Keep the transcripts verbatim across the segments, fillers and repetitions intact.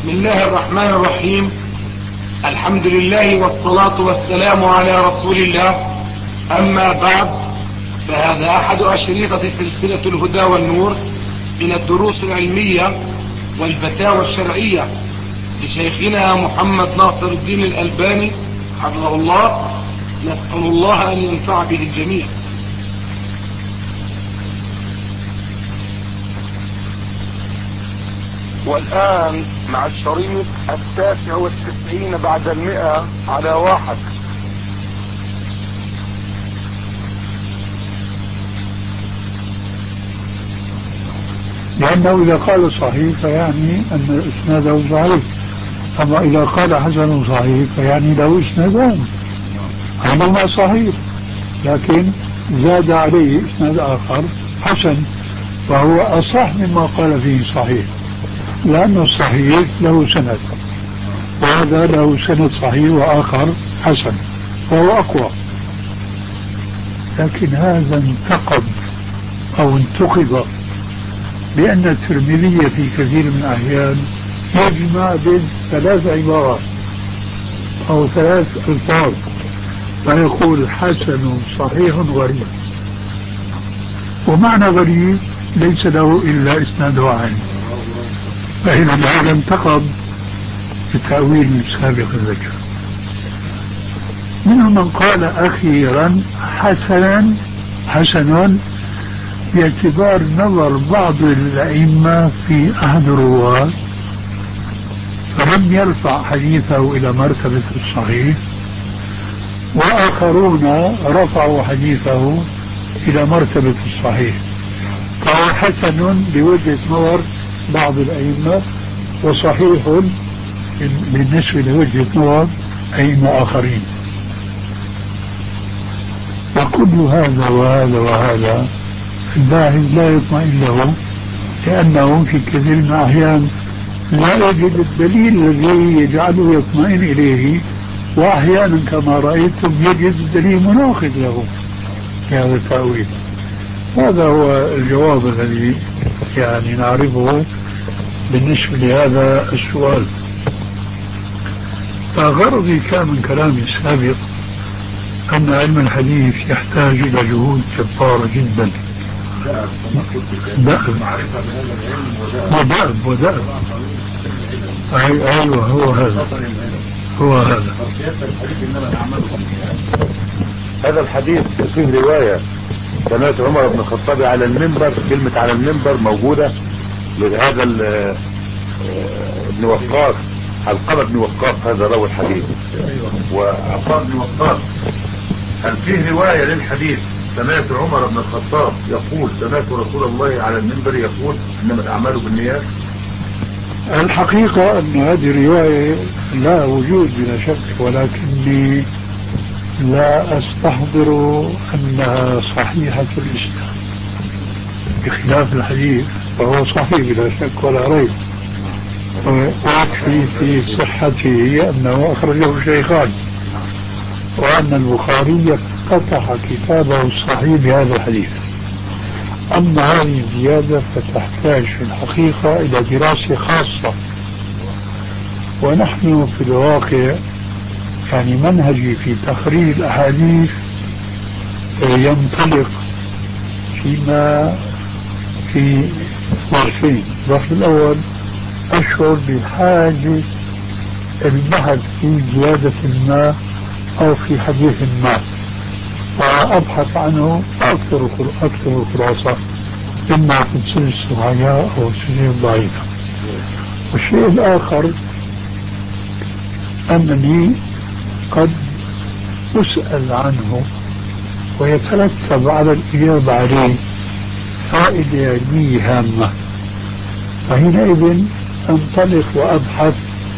بسم الله الرحمن الرحيم. الحمد لله والصلاة والسلام على رسول الله. أما بعد، فهذا أحد أشريطة سلسلة الهدى والنور من الدروس العلمية والفتاوى الشرعية لشيخنا محمد ناصر الدين الألباني حفظه الله. نسأل الله أن ينفع به الجميع. والآن مع الشريط التاسع والتسعين بعد المئة على واحد. لأنه إذا قال صحيح فيعني أن إسناده صحيح، أما إذا قال حسن صحيح فيعني له إسنادان، هذا ما صحيح، لكن زاد عليه إسناد آخر حسن، فهو أصح مما قال فيه صحيح، لأن الصحيح له سند وهذا له سند صحيح وآخر حسن فهو أقوى. لكن هذا انتقد أو انتقد بأن الترمذي في كثير من الأحيان يجمع بين ثلاث عبارات أو ثلاث ألفاظ فيقول حسن صحيح غريب، ومعنى غريب ليس له إلا إسناد واحد، فإذا هذا انتقد بتأويل سابق الذكر. منهم من قال أخيرا حسنا حسن باعتبار نظر بعض الأئمة في أحد الرواة فلم يرفع حديثه إلى مرتبة الصحيح، وآخرون رفعوا حديثه إلى مرتبة الصحيح، فهو حسن بوجهة نظر بعض الأئمة وصحيح بالنسبة لوجهة نظر أئمة آخرين. وكل هذا وهذا وهذا الباحث لا يطمئن له، لأنه في كثير من الأحيان لا يجد الدليل الذي يجعله يطمئن إليه، وأحيانا كما رأيتم يجد الدليل مناقض له في هذا التأويل. هذا هو الجواب الذي يعني نعرفه بالنسبة لهذا السؤال. فغرضي كان من كلامي السابق أن علم الحديث يحتاج إلى جهود جبارة جدا، دأب ودأب ودأب أيوه هو هذا هو هذا هذا الحديث فيه رواية سمعت عمر بن الخطاب على المنبر، كلمة على المنبر موجودة لهذا ابن وقاص، علقمة بن وقاص هذا راوي الحديث، وعطاء بن وقاص. هل فيه رواية للحديث سمعت عمر بن الخطاب يقول سمعت رسول الله على المنبر يقول إنما الأعمال بالنيات؟ الحقيقة أن هذه الرواية لا وجود بلا شك، ولكني لا أستحضر أنها صحيحة الإسناد، بخلاف الحديث فهو صحيح بلا شك ولا ريب، ويكفي في صحته أنه أخرجه الشيخان، وأن البخاري فتح كتابه الصحيح بهذا الحديث. أما هذه الزيادة فتحتاج في الحقيقة إلى دراسة خاصة، ونحن في الواقع يعني منهجي في تخريج الأحاديث ينطلق فيما في ظرفين. الظرف الأول أشعر بحاجة البحث في زيادة ما أو في حديث ما، وأبحث عنه أكثر أكثر خلاصة، إما في السلسلة الصحيحة أو السلسلة الضعيفة. والشيء الآخر أنني قد أسأل عنه ويترتب على الإجابة عليه فائدة علمية هامة، فحينئذ أنطلق وأبحث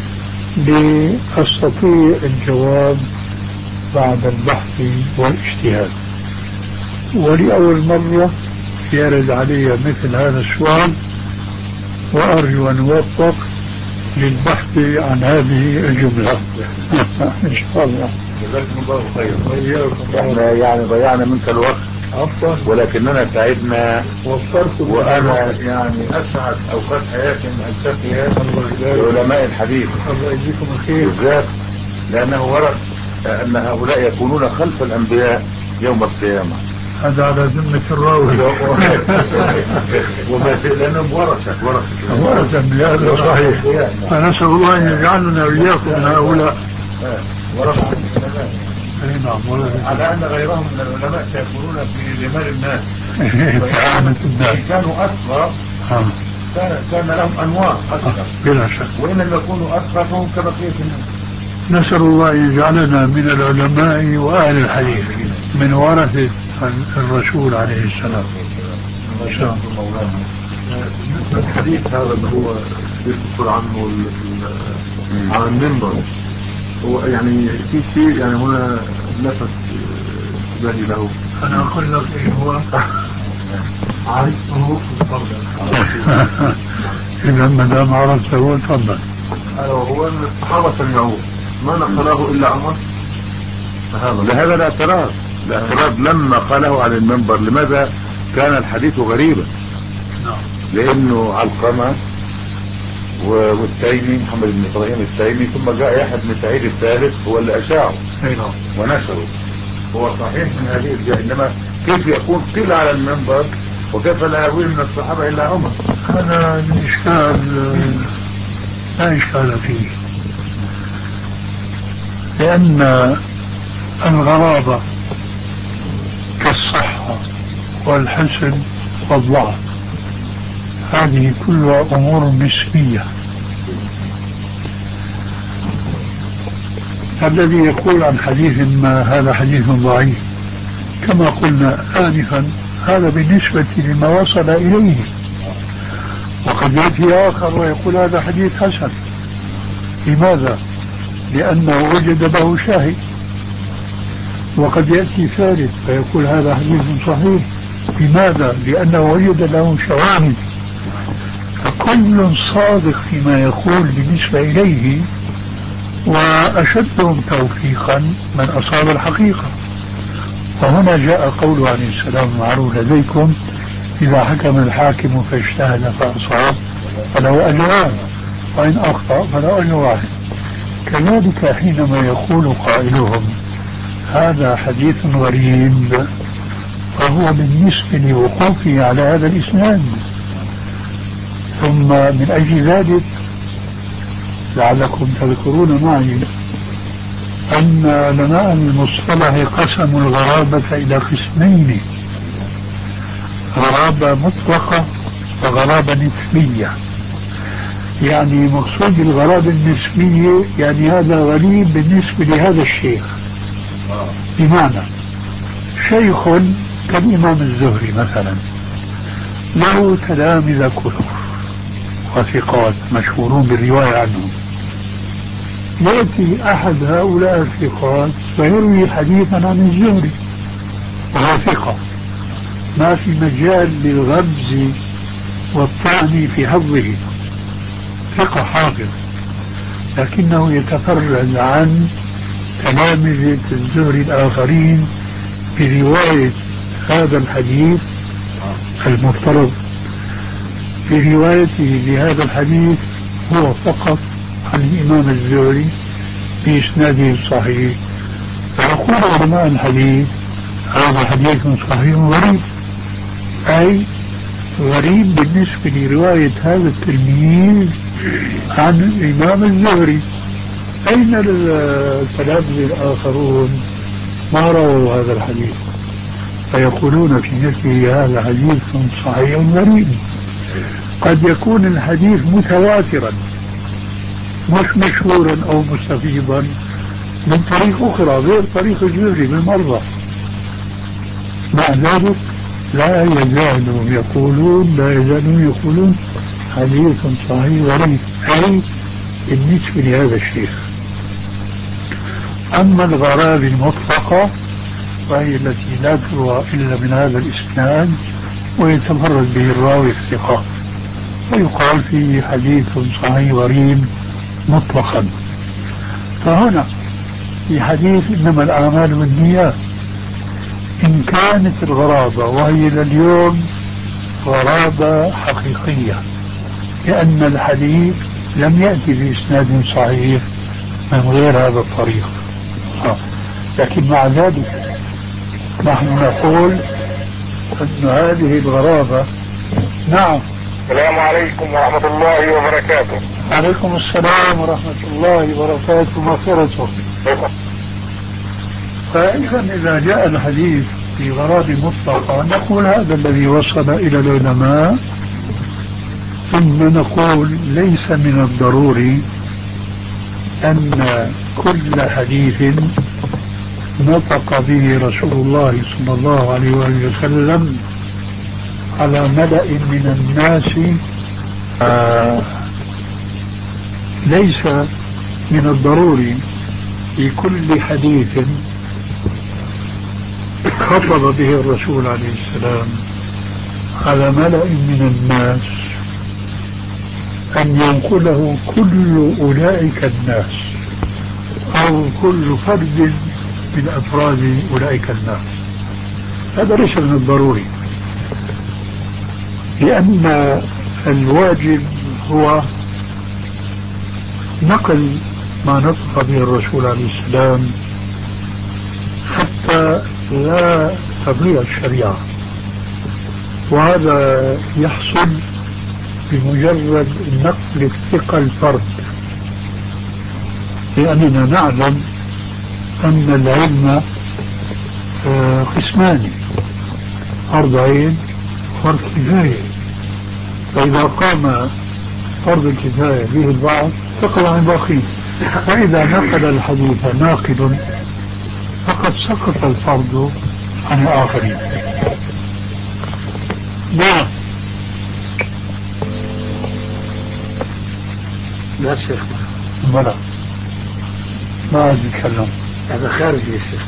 لأستطيع الجواب بعد البحث والاجتهاد. ولأول مرة يرد علي مثل هذا السؤال، وأرجو أن أوفق للبحث عن هذه الجملة إن شاء الله. جزاكم الله خير. احنا يعني ضيعنا منك الوقت ولكننا سعدنا وفرت، وأنا يعني أسعد أوقات حياتي من ألتقي علماء الحديث الله يجزيكم الخير. بالذات لأنه ورد أن هؤلاء يكونون خلف الأنبياء يوم القيامة. هذا على ذمة الراوي. وما لأنهم ورثة ورثة ورثة بهذا صحيح. فنسأل الله أن يجعلنا وإياكم من هؤلاء ورثة. نعم. على أن غيرهم من العلماء سيكونون في رمال الناس. كعامة الناس. كانوا أصغر كان كان لهم أنواع أكثر. بلا شك. وإن لم يكونوا أصغر فهم كبقية الناس. نسأل الله أن يجعلنا من العلماء وأهل الحديث من ورثة الرسول عليه السلام. ما شاء الله. الحديث هذا اللي هو يذكر عنه على المنبر هو يعني في شيء يعني هنا لفت بالي له. أنا أقول لك إيه هو عرفته تفضل. إذا ما دام عرفته تفضل. هو أن الصحابة سمعوه ما نقله إلا عمر. لهذا الاعتراض الاعتراض لما قاله على المنبر لماذا كان الحديث غريبا؟ لأنه علقمة والتيمي محمد بن إبراهيم التيمي ثم جاء يحيى بن سعيد الثالث هو اللي أشاعه ونشره. هو صحيح من هذه الجهة، إنما كيف يكون قيل على المنبر وكيف لا يروي من الصحابة إلا عمر؟ هذا الإشكال لا إشكال فيه، لأن الغرابة كالصحة والحسن والضعف هذه كلها أمور نسبية. الذي يقول عن حديث ما هذا حديث ضعيف كما قلنا آنفا هذا بالنسبة لما وصل إليه، وقد يأتي آخر ويقول هذا حديث حسن. لماذا؟ لأنه وجد له شاهد. وقد يأتي ثالث فيقول هذا حديث صحيح. لماذا؟ لأنه وجد له شواهد. فكل صادق فيما يقول بالنسبة إليه، وأشدهم توفيقا من أصاب الحقيقة. وهنا جاء قوله عليه السلام المعروف لديكم إذا حكم الحاكم فاجتهد فأصاب فله أجران وإن أخطأ فله أجر واحد. كذلك حينما يقول قائلهم هذا حديث غريب فهو بالنسبة لوقوفه على هذا الإسناد. ثم من أجل ذلك لعلكم تذكرون معي أن علماء المصطلح قسموا الغرابة إلى قسمين: غرابة مطلقة وغرابة نسبية. يعني مقصود الغرابة النسبية يعني هذا غريب بالنسبة لهذا الشيخ. بمعنى شيخ كالإمام الزهري مثلا له تلامذة كثر وثقات مشهورون بالرواية عنهم، يأتي أحد هؤلاء الثقات فيروي حديثا عن الزهري وهو ثقة، ما في مجال للغبز والطعن في حظه، ثقة حافظ، لكنه يتفرد عن تلامذة الزهري الآخرين برواية هذا الحديث المفترض في روايته لهذا الحديث هو فقط عن الإمام الزهري بإسناده الصحيح. فيقول علماء الحديث هذا حديث صحيح غريب، أي غريب بالنسبة لرواية هذا التلميذ عن الإمام الزهري. أين التلامذة الآخرون ما رووا هذا الحديث؟ فيقولون في مثله هذا حديث صحيح غريب. قد يكون الحديث متواترا مش مشهورا أو مستفيضا من طريق أخرى غير طريق الزهري بالمرة، مع ذلك لا يزالون يقولون لا يزالون يقولون حديث صحيح غريب، أي بالنسبة لهذا الشيخ. أما الغرابة المطلقة فهي التي لا تروى إلا من هذا الإسناد ويتفرد به الراوي الثقة، ويقال فيه حديث صحيح غريب مطلقا. فهنا في حديث إنما الأعمال بالنيات إن كانت الغرابة وهي لليوم غرابة حقيقية، لأن الحديث لم يأتي بإسناد صحيح من غير هذا الطريق. آه. لكن مع ذلك نحن نقول أن هذه الغرابة. نعم. السلام عليكم ورحمة الله وبركاته. عليكم السلام ورحمة الله وبركاته ومغفرته. فإذا إذا جاء الحديث في غرابة مطلقة نقول هذا الذي وصل إلى العلماء، ثم نقول ليس من الضروري أن كل حديث نطق به رسول الله صلى الله عليه وآله وسلم على ملأ من الناس آه ليس من الضروري في كل حديث خطب به الرسول عليه السلام على ملأ من الناس أن ينقله كل أولئك الناس أو كل فرد من أفراد أولئك الناس. هذا ليس من الضروري، لأن الواجب هو نقل ما نطق به الرسول عليه السلام حتى لا تضيع الشريعة، وهذا يحصل بمجرد نقل الثقة الفرد، لأننا نعلم أن العلم قسمان: فرض عين وفرض كفاية. فإذا قام فرض الكفاية به البعض سقط عن الباقين، فإذا نقل الحديث ناقل فقد سقط الفرض عن الآخرين. نعم. لا شيخ بلى ما عاد يتكلم، هذا خارجي يا شيخ.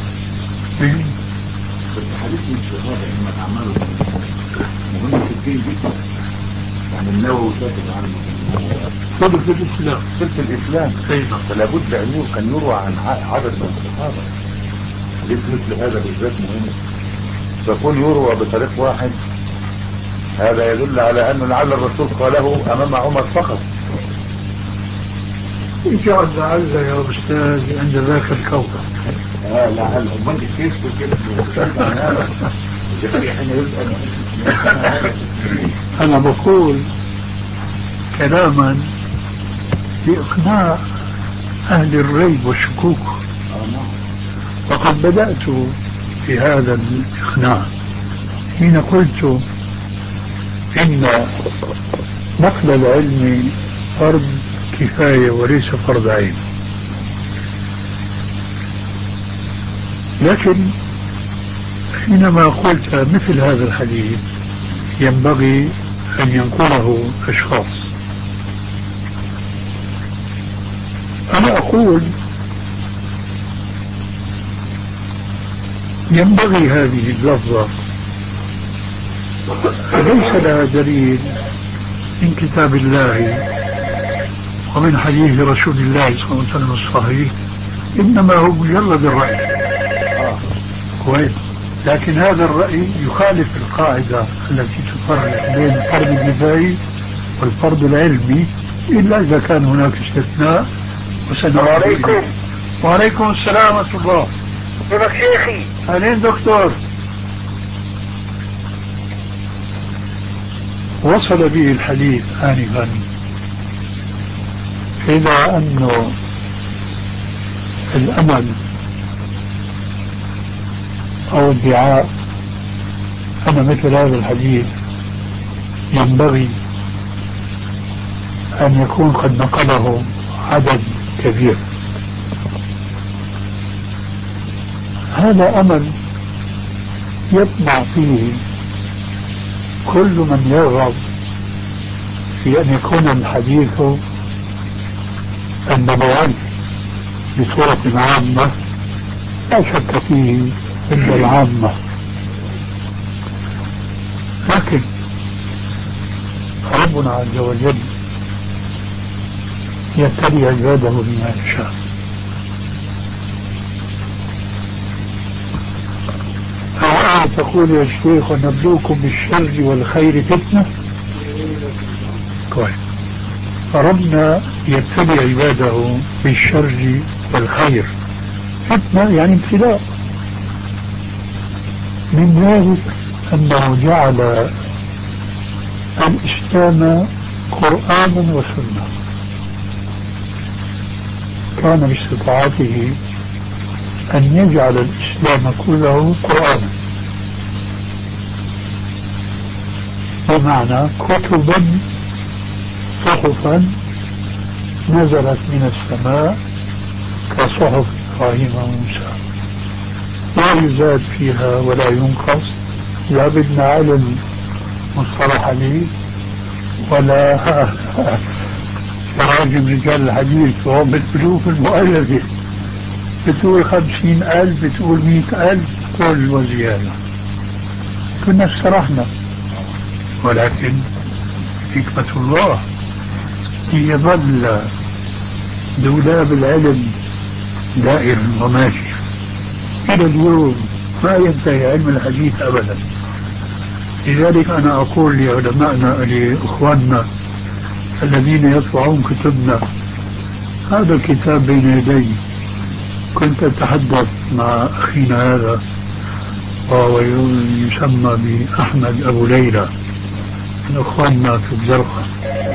الحديث من الشهادة إنما الأعمال مهمة في الدين جدا، يعني النووي كاتب عنه صدق في الإسلام في الإسلام. فلا بد أن كان يروى عن عدد من الصحابة. حديث مثل هذا بالذات مهم، فكون يروى بطريق واحد هذا يدل على أن لعل الرسول قاله أمام عمر فقط. إن شاء الله عز يا أستاذ عند ذاك الكوكب. اه لعل أمال كيف كده أنا بقول كلاما لإقناع أهل الريب والشكوك، وقد بدأت في هذا الإقناع حين قلت إن نقل العلم فرض كفاية وليس فرض عين. لكن حينما قلت مثل هذا الحديث ينبغي أن ينقله أشخاص، أنا أقول ينبغي هذه اللفظة ليس لها دليل من كتاب الله ومن حديث رسول الله صلى الله عليه وسلم الصحيح، إنما هو مجرد الرأي. كويس. لكن هذا الرأي يخالف القاعدة التي تفرق بين الفرض الكفائي والفرض العلمي، إلا إذا كان هناك استثناء. وعليكم وعليكم السلام ورحمة الله. كيفك شيخي؟ أهلين دكتور. وصل به الحديث آنفا إلى أنه الأمل أو ادعاء أن مثل هذا الحديث ينبغي أن يكون قد نقله عدد كبير. هذا أمل يطمع فيه كل من يرغب في أن يكون الحديث النبوي بصورة عامة، لا شك فيه عند العامة. لكن ربنا عز وجل يبتلي عباده بما يشاء. الآية تقول يا شيخ ونبلوكم بالشر والخير فتنة. كويس. فربنا يبتلي عباده بالشر والخير، فتنة يعني ابتلاء. من ذلك أنه جعل الإسلام قرآنا وسنة، كان باستطاعته أن يجعل الإسلام كله قرآنا، بمعنى كتبا صحفا نزلت من السماء كصحف إبراهيم وموسى، لا يزاد فيها ولا ينقص، لا بدنا علم مصطلح حديث ولا تراجم رجال الحديث وهم بالألوف المؤلفة، بتقول خمسين ألف بتقول مئة ألف كل وزيادة، كنا استرحنا. ولكن حكمة الله يظل دولاب العلم دائر وماشي إلى اليوم، ما ينتهي علم الحديث أبدا. لذلك أنا أقول لعلمائنا لإخواننا الذين يطبعون كتبنا، هذا الكتاب بين يدي، كنت أتحدث مع أخينا هذا وهو يسمى بأحمد أبو ليلى من أخواننا في الزرقاء،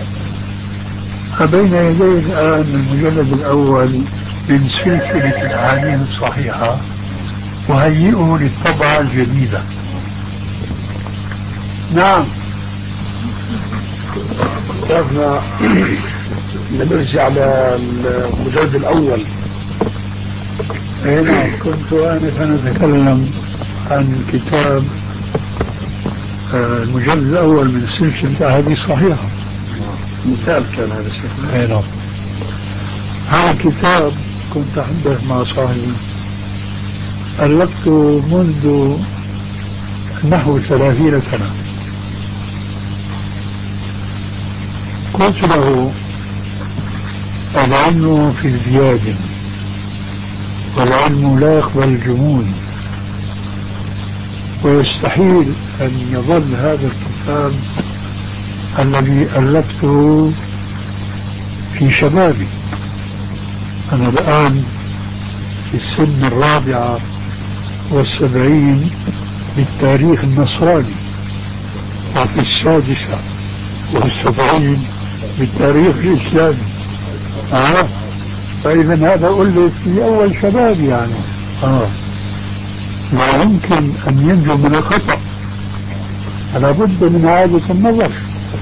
فبين يدي الآن المجلد الأول من سلسلة الأحاديث الصحيحة، وهيئه للطبعة الجديدة. نعم، شافنا نرجع للمجلد الأول. هنا كنت آنفا أتكلم عن كتاب المجلد الأول من سلسلة الأحاديث الصحيحة، مثال كان هذا الشيء. هنا هذا الكتاب كنت أحدث مع صاحبي، ألفته منذ نحو ثلاثين سنة. قلت له العلم في ازدياد والعلم لا يقبل الجمود، ويستحيل أن يظل هذا الكتاب الذي ألفته في شبابي. أنا الآن في السن الرابعة والسبعين بالتاريخ النصراني، وفي السادسة والسبعين بالتاريخ الإسلامي. آه. فإذا هذا ألف في أول شباب يعني. آه. لا يمكن أن ينجو من الخطأ، فلا بد من إعادة النظر.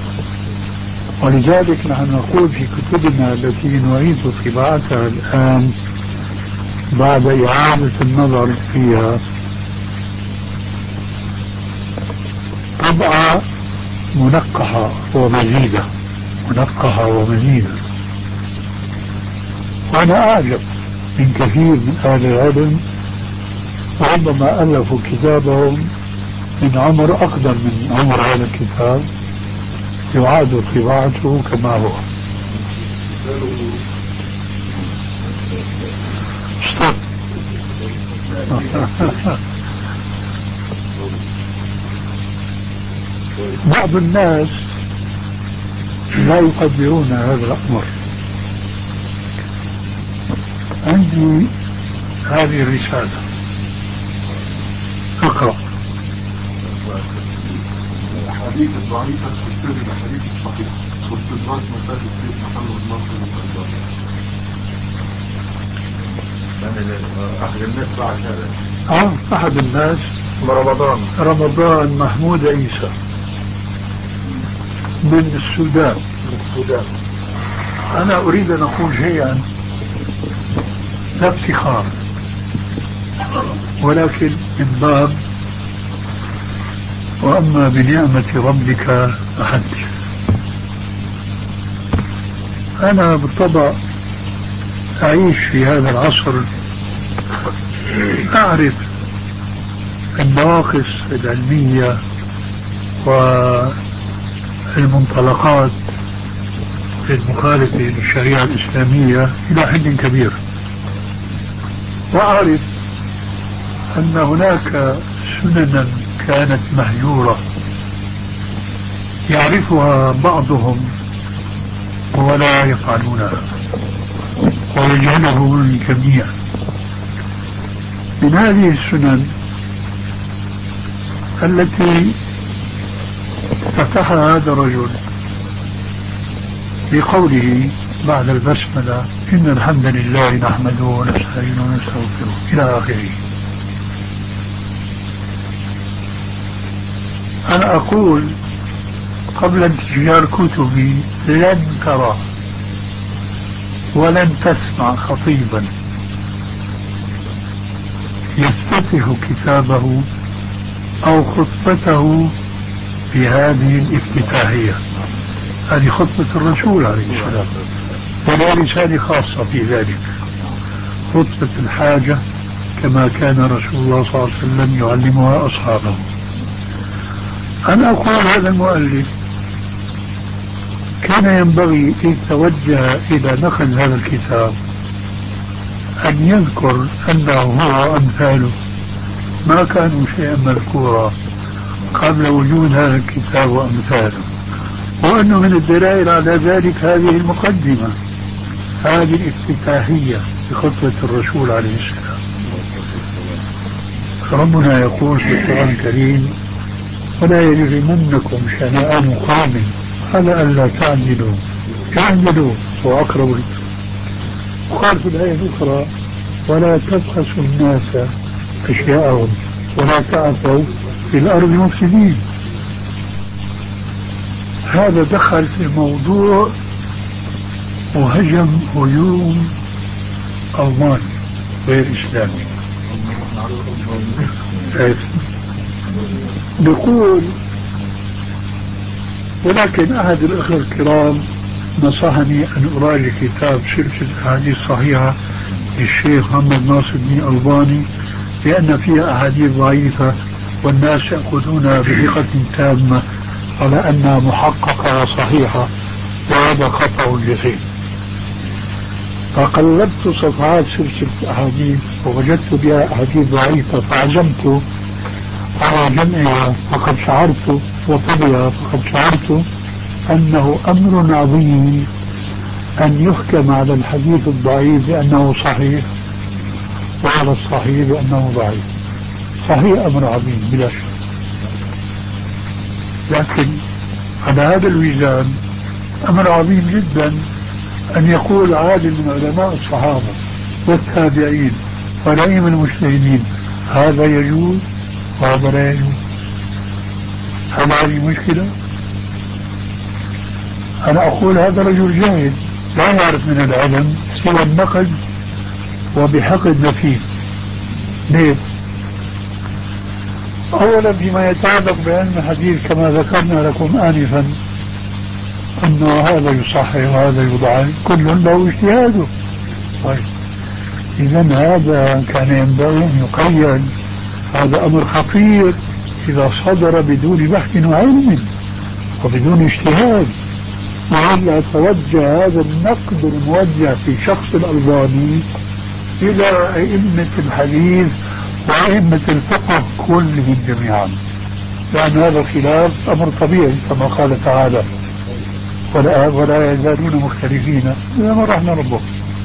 ولذلك نحن نقول في كتبنا التي نعيد طباعتها الآن بعد إعادة النظر فيها طبعة منقحة ومزيدة، منقحة ومزيدة. وأنا أعجب من كثير من أهل العلم، ربما ألفوا كتابهم من عمر أقدم من عمر هذا الكتاب، يعاد طباعته كما هو. بعض الناس لا يقدرون هذا الأمر. عندي هذه الرسالة، اقرأ. الحديث الضعيفة في سر الحديث الصحيح واستدراج مسائل الشيخ محمد ناصر الألباني. أحد الناس بعد هذا آه أحد الناس رمضان رمضان محمود عيسى من السودان. السودان. أنا أريد أن أقول شيئا لا افتخار، ولكن من باب وأما بنعمة ربك فحدث. أنا بالطبع أعيش في هذا العصر، أعرف النواقص العلمية والمنطلقات المخالفة للشريعة الإسلامية إلى حد كبير، وأعرف أن هناك سننا كانت مهجورة يعرفها بعضهم ولا يفعلونها ويجهله الجميع. من هذه السنن التي فتحها هذا الرجل بقوله بعد البسملة إن الحمد لله نحمده ونستعينه ونستغفره إلى آخره. أنا أقول قبل انتشار كتبي لن ترى ولن تسمع خطيبا يفتتح كتابه أو خطبته بهذه الافتتاحية. هذه خطبة الرسول عليه السلام ولا رسالة خاصة في ذلك، خطبة الحاجة كما كان رسول الله صلى الله عليه وسلم يعلمها أصحابه. أنا أقول هذا المؤلف كان ينبغي إذ توجه إلى نقل هذا الكتاب أن يذكر أنه هو أمثاله ما كانوا شيئا مذكورا قبل وجود هذا الكتاب وأمثاله، وأنه من الدلائل على ذلك هذه المقدمة، هذه الافتتاحية بخطبة الرسول عليه السلام. ربنا يقول في القرآن الكريم ولا يجرمنكم شنآن قوم على ألا تعدلوا اعدلوا هو أقرب للتقوى. وقال في الآية الأخرى ولا تبخسوا الناس أشياءهم ولا تعثوا في الأرض مفسدين. هذا دخل في موضوع وهجم هجوم ألماني غير إسلامي. نقول ولكن أحد الأخوة الكرام نصحني أن أراجع كتاب سلسلة أحاديث صحيحة للشيخ محمد ناصر بن ألباني لأن فيها أحاديث ضعيفة والناس يأخذونها بثقة تامة على أنها محققة وصحيحة، وهذا خطأ جسيم. فقلبت صفحات سلسلة أحاديث ووجدت بها أحاديث ضعيفة فعزمت على جمعها، فقد شعرت وطبعها فقد شعرت أنه أمر عظيم أن يحكم على الحديث الضعيف بأنه صحيح وعلى الصحيح بأنه ضعيف. صحيح أمر عظيم بلا شك، لكن على هذا الوزان أمر عظيم جدا أن يقول عالم من علماء الصحابة والتابعين والأئمة المجتهدين هذا يجوز وهذا لا يجوز. هل هذه مشكلة؟ أنا أقول هذا رجل جاهل لا يعرف من العلم سوى النقد وبحقد نفيس. ليه؟ أولا فيما يتعلق بعلم الحديث كما ذكرنا لكم آنفا أنه هذا يصحح وهذا يضعف كل له اجتهاده. طيب إذا هذا كان ينبغي أن يقيد. هذا أمر خطير إذا صدر بدون بحث وعلم وبدون اجتهاد، وإلا توجه هذا النقد الموجه في شخص الألباني إلى أئمة الحديث وأئمة الفقه كلهم جميعا، لأن هذا الخلاف أمر طبيعي كما قال تعالى ولا, ولا يزالون مختلفين إذا ما رحنا ربهم.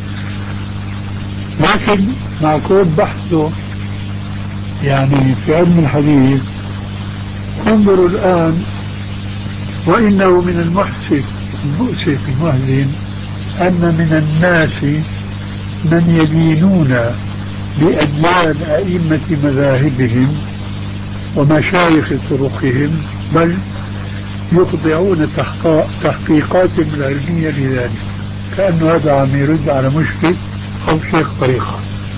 لكن مع كل بحثه يعني في علم الحديث انظروا الآن وإنه من المحسف المؤسف المهزم أن من الناس من يدينون بأديان أئمة مذاهبهم ومشايخ طرقهم بل يخضعون تحقيقاتهم العلمية لذلك، كأن هذا عم يرد على مشكل أو شيخ طريقة.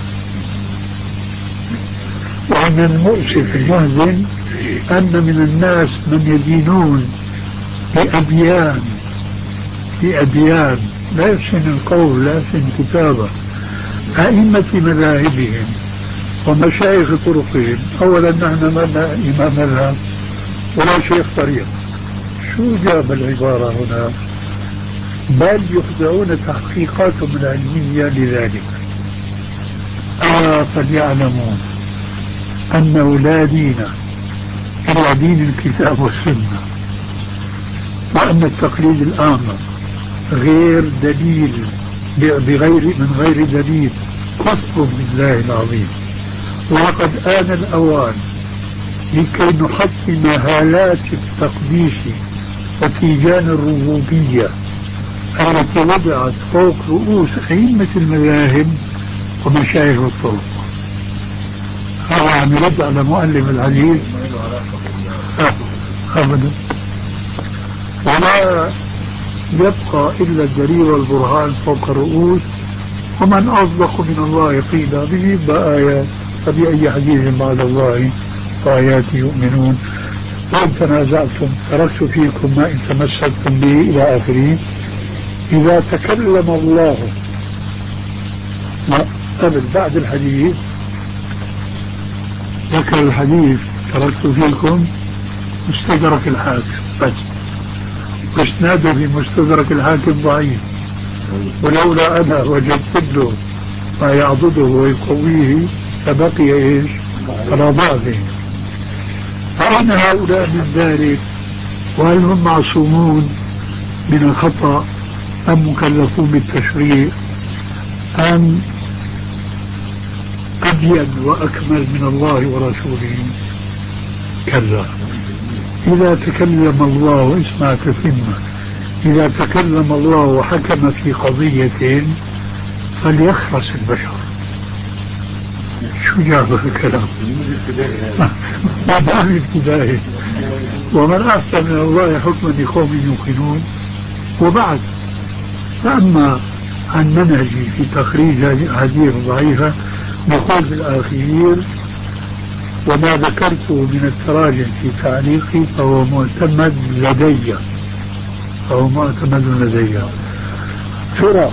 ومن المؤسف المهزم أن من الناس من يدينون بأديان بأديان لا يحسن القول لا يحسن الكتابة أئمة مذاهبهم ومشايخ طرقهم. أولا نحن ما لنا إمام مذهب ولا شيخ طريق. شو جاب العبارة هنا؟ بل يخضعون تحقيقاتهم العلمية لذلك. ألا فليعلموا أنه لا دين إلا دين الكتاب والسنة، وأن التقليد الآمن غير دليل بغير من غير دليل كفر بالله العظيم. وقد آن الأوان لكي نحطم هالات التقديس وتيجان الربوبية التي وضعت فوق رؤوس أئمة المذاهب ومشايخ الطرق. هذا عم يرد على مؤلف الحديث أبدا. ولا يبقى إلا الدليل والبرهان فوق الرؤوس، ومن أصدق من الله قيلا به بآيات، فبأي حديث بعد الله وآياته يؤمنون. وإن تنازعتم تركت فيكم ما إن تمسكتم به إلى آخره. إذا تكلم الله قبل بعد الحديث ذكر الحديث تركت فيكم مستدرك الحاكم بس، واسناده في مستدرك الحاكم ضعيف، ولولا أنا وجدت له ما يعضده ويقويه فبقي إيش على ضعفه. فأين هؤلاء من ذلك؟ وهل هم معصومون من الخطأ أم مكلفون بالتشريع أم أبين وأكمل من الله ورسوله؟ كلا. إذا تكلم الله، اسمع تفهمه، إذا تكلم الله وحكم في قضية فليخرس البشر. شو جاب الكلام؟ هذا من ابتدائه. ومن أحسن من الله حكما لقوم يوقنون. وبعد، فأما عن منهجي في تخريج هذه الضعيفة نقول في الأخير: وما ذكرته من التراجم في تعليقي فهو معتمد لدي فهو معتمد لدي ترى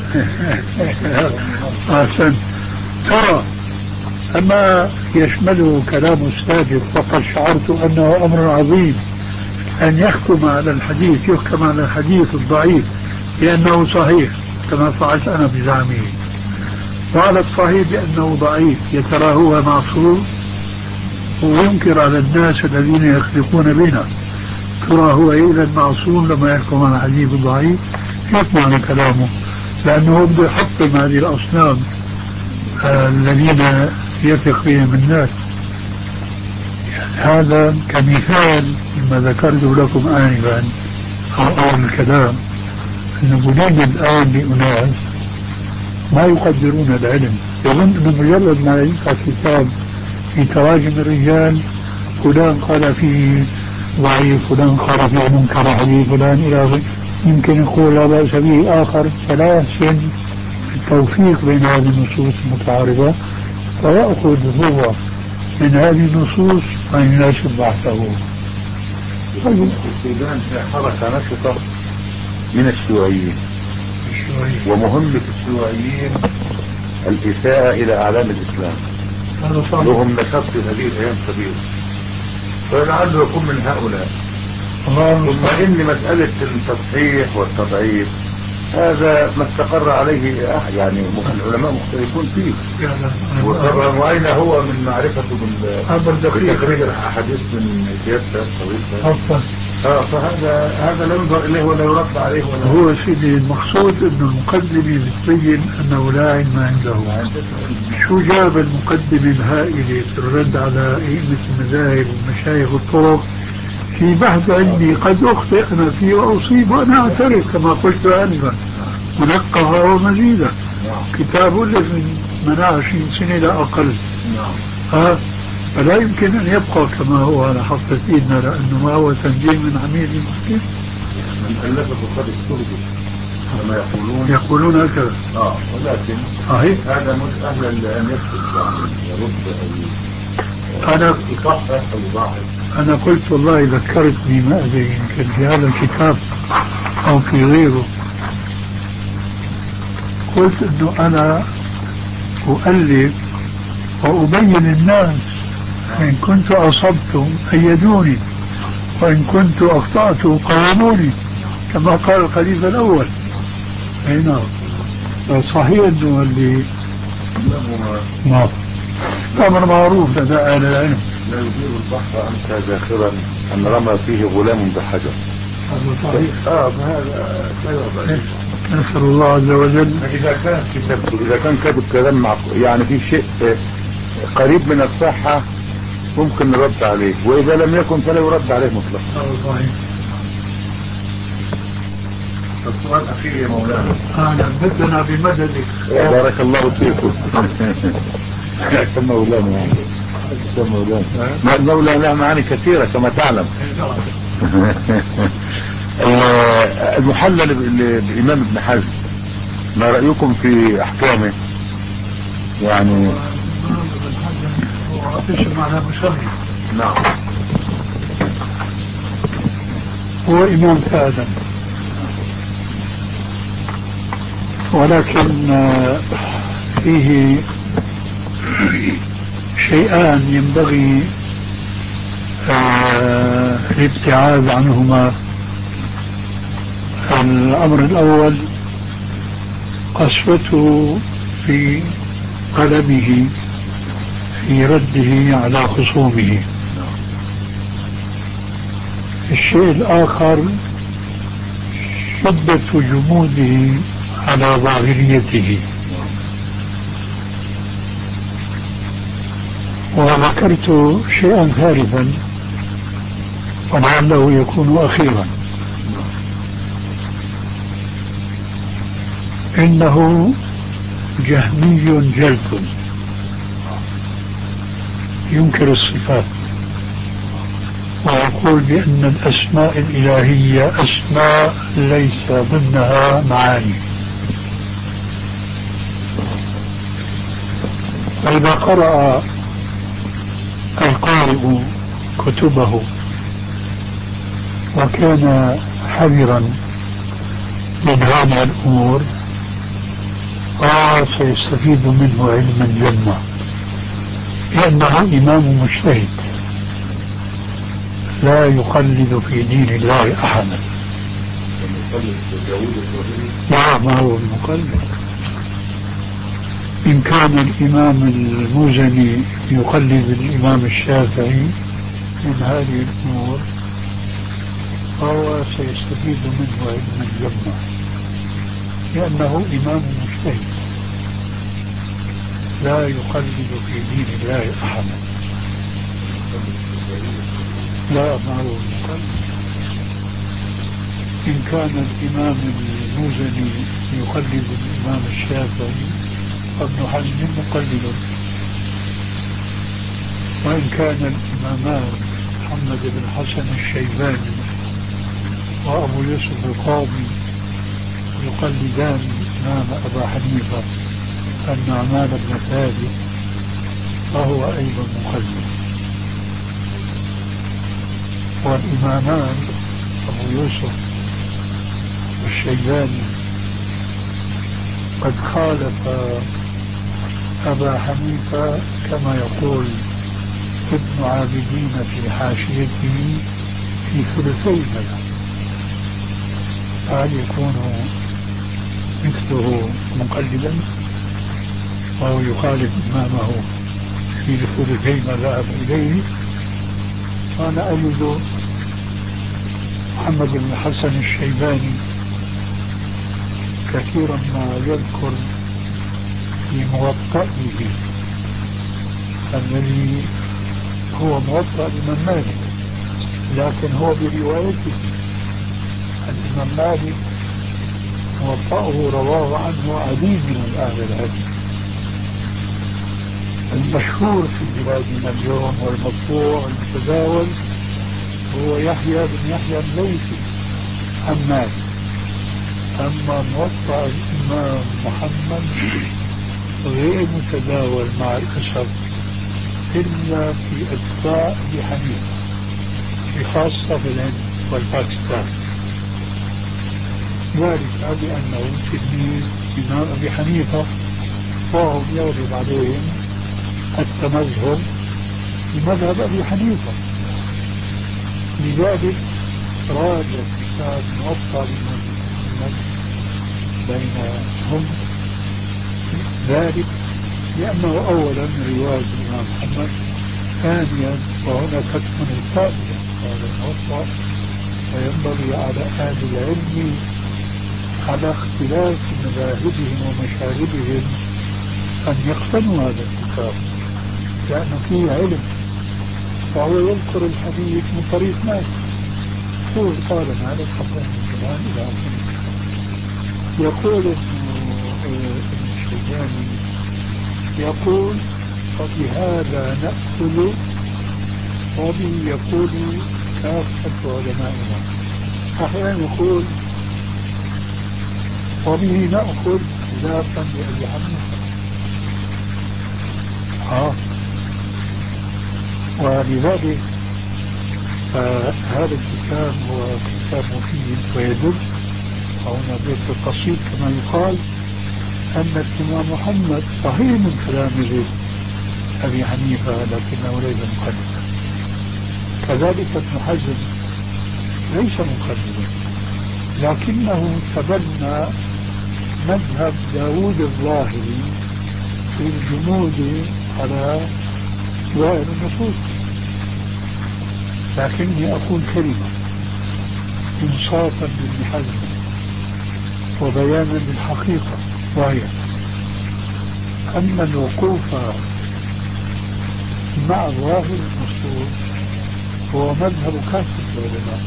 أحسن ترى. أما يشمله كلام السابق فقد شعرت أنه أمر عظيم أن يحكم على الحديث يحكم على الحديث الضعيف لأنه صحيح كما فعلت أنا بزعمه، وعلى الصحيح بأنه ضعيف يترى هو معصوم، وينكر على الناس الذين يخلقون بنا ترى هو إذا معصوم لما يحكم على الحديث الضعيف. هيك معنى كلامه، لأنه بده يحطم هذه الأصنام الذين يثق بهم الناس. هذا كمثال مما ذكرته لكم آنفا أو أول الكلام، أن بنينا الآن لأناس ما يقدرون العلم، يظن أن مجرد ما يلقى كتاب في تراجم الرجال فلان قال فيه ضعيف، فلان قال فيه منكر حديث، فلان إلى آخره، يمكن يقول لا بأس به آخر، فلا يحسن التوفيق بين هذه النصوص المتعارضة، فيأخذ هو من هذه النصوص ما يناسب بحثه. السودان حركة نشطة من الشيوعيين، ومهمة الشيوعيين الإساءة إلى أعلام الإسلام، لهم نشاط في هذه الأيام كبير، فلعله يكون من هؤلاء. ثم إن مسألة التصحيح والتضعيف هذا ما استقر عليه يعني العلماء مختلفون فيه، وأين هو من معرفته بتخريج الأحاديث من سياسة الطويلة. فهذا هذا لا ينظر إليه ولا يرد عليه ولا هو سيدي. المقصود أن المقدمة بتبين أنه لا علم عنده. شو جاب المقدمة الهائلة في الرد على أئمة المذاهب ومشايخ الطرق في بحث علمي قد أخطئ أنا فيه وأصيب وأنا أعترف كما قلت آنفا منقها ومزيدا. كتاب له من من عشرين سنة لا أقل. ها فلا يمكن أن يبقى كما هو على حافة إيدنا، لأنه ما هو تنجيل من عميل المسكين. من ألفه قد استرجل كما يقولون يقولون هكذا. آه ولكن صحيح هذا مش أهلا لأن يكتب يعني يرد أو أنا يصحح أو يضاعف. أنا قلت والله ذكرتني ما أدري يمكن في هذا الكتاب أو في غيره، قلت أنه أنا أؤلف وأبين الناس إن كنت أصبت أيدوني وإن كنت أخطأت قاوموني كما قال الخليفة الأول. أي نعم صحيح أنه اللي نعم أمر معروف لدى أهل العلم. لا يدير البحر أمسى ذاخرا أن رمى فيه غلام بحجر. هذا صحيح. اه هذا لا ضعيف. نسأل الله عز وجل إذا كان كتابته إذا كان كاتب كلام مع يعني في شيء قريب من الصحة ممكن نرد عليه، وإذا لم يكن فلا يرد عليه مطلقا. هذا صحيح. السؤال الأخير يا مولانا. أهلا بدنا بمددك. بارك الله فيكم. يا مولانا يا مولانا مولانا له معاني كثيرة كما تعلم. المحلل بالإمام ابن حزم ما رأيكم في أحكامه؟ يعني نعم هو إمام فعلا، ولكن فيه شيئان ينبغي الابتعاد عنهما. الأمر الأول قسوته في قلمه في رده على خصومه. الشيء الآخر شدة جموده على ظاهريته. وذكرت شيئا ثالثا ولعله يكون أخيرا، إنه جهمي جلد ينكر الصفات ويقول بأن الأسماء الإلهية أسماء ليس ضمنها معاني. فإذا قرأ القارئ كتبه وكان حذرا من هذه الأمور فسيستفيد منه علما جما، لأنه إمام مجتهد لا يقلد في دين الله أحدا. لا ما هو المقلد. إن كان الإمام المزني يقلد الإمام الشافعي من هذه الأمور فهو سيستفيد منه علما جما، لأنه إمام مجتهد لا يقلد في دين الله أحدا. لا ما هو المقلد. إن كان الإمام المزني يقلد الإمام الشافعي فابن حزم مقلد، وإن كان الإمامان محمد بن حسن الشيباني وأبو يوسف القاضي يقلدان الإمام أبا حنيفة النعمان بن ثابت فهو أيضا مقلد. والإمامان أبو يوسف الشيباني قد خالف أبا حنيفة كما يقول ابن عابدين في حاشيته في ثلثي المذهب. هل يكون مثله مقلدا وهو يخالف إمامه في ثلثي ما ذهب إليه؟ أنا أجد محمد بن حسن الشيباني كثيرا ما يذكر في موطئه الذي هو موطأ الإمام مالك، لكن هو بروايته. الإمام مالك موطأه رواه عنه عديد من أهل الحديث. المشهور في بلادنا اليوم والمطبوع والمتداول هو يحيى بن يحيى الليثي عن مالك. أما موطأ الإمام محمد غير متداول مع الأسف إلا في أتباع أبي حنيفة، في خاصة في الهند والباكستان، ذلك بأنه تلميذ إمام أبي حنيفة وهم يغلب عليهم التمذهب بمذهب أبي حنيفة. لذلك راجع كتاب موطأ الإمام محمد بينهم ذلك لأنه أولا رواية الإمام محمد، ثانيا وهنا كتم الفائدة هذا الموطأ وينبغي على أهل العلم على اختلاف مذاهبهم ومشاربهم أن يقتنوا هذا الكتاب، لأنه فيه علم. وهو يذكر الحديث من طريق ناس يقول قال مالك حسن الكلام إلى آخره. يقول ابن الشيباني يقول وبهذا نأكل وبه يقول كافة علمائنا. أحيانا يقول وبه نأخذ خلافا لأبي حنيفة. آه. ولذلك فهذا الكتاب هو كتاب مفيد ويدل، وهنا بيت قصير كما يقال أن الإمام محمد صحيح من كلامه أبي حنيفة لكنه ليس مقلدا. كذلك ابن حزم ليس مقلدا لكنه تبنى مذهب داود الظاهري في الجمود على ظاهر النصوص. لكني أقول كلمة إنصافا لابن حزم وبيانا للحقيقة، وهي أن الوقوف مع ظاهر النصوص هو مذهب كافة العلماء،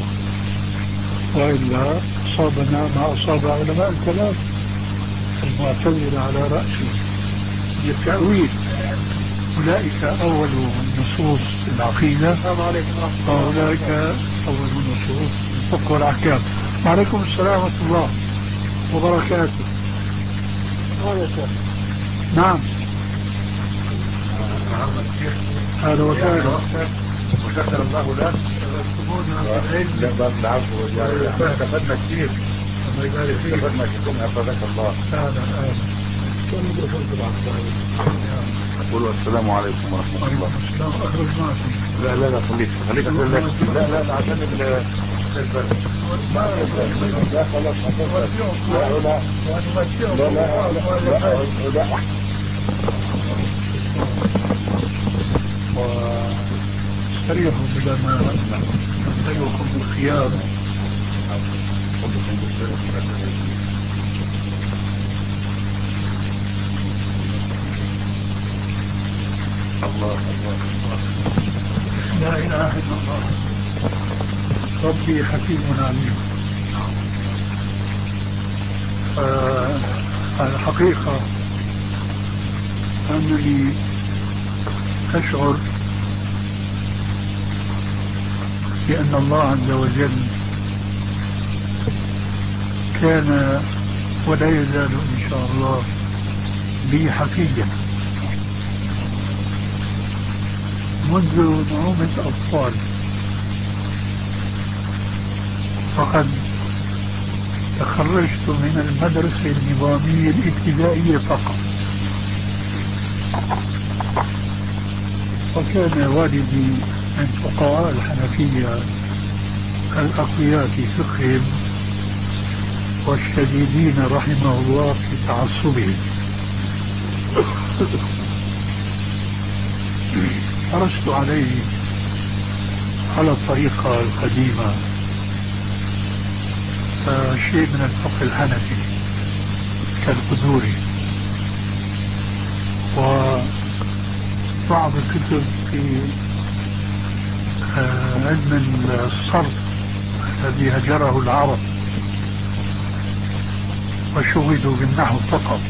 وإلا أصابنا ما أصاب علماء الكلام المعتزلة على رأسهم بالتأويل. أولئك أول نصوص العقيدة وأولئك أول نصوص الفقه والأحكام. وعليكم السلام ورحمة الله وبركاته. نعم هذا وسهلا وشكر الله لك. لا بس العفو، يعني استفدنا كثير. الله يبارك فيك. استفدنا كثير، حفظك الله. أهلا أهلا. قولوا السلام عليكم ورحمة الله. السلام أخرج معكم. لا لا لا خليك خليك أقول لك. لا لا لا عشان ال لا خلاص لا لا لا لا لا لا واستريحوا بلا ما نستريحكم بالخيار. الله الله لا إله إلا الله. ربي حكيم عليم. الحقيقة أنني أشعر بأن الله عز وجل كان ولا يزال إن شاء الله بي حفيا منذ نعومة أطفال. فقد تخرجت من المدرسة النظامية الابتدائية فقط، وكان والدي من فقهاء الحنفية الأقوياء في فقههم والشديدين رحمه الله في تعصبهم. حرصت عليه على الطريقة القديمة، شيء من الفقه الحنفي كالقدوري وبعض الكتب في علم الصرف الذي هجره العرب وشغلوا بالنحو فقط.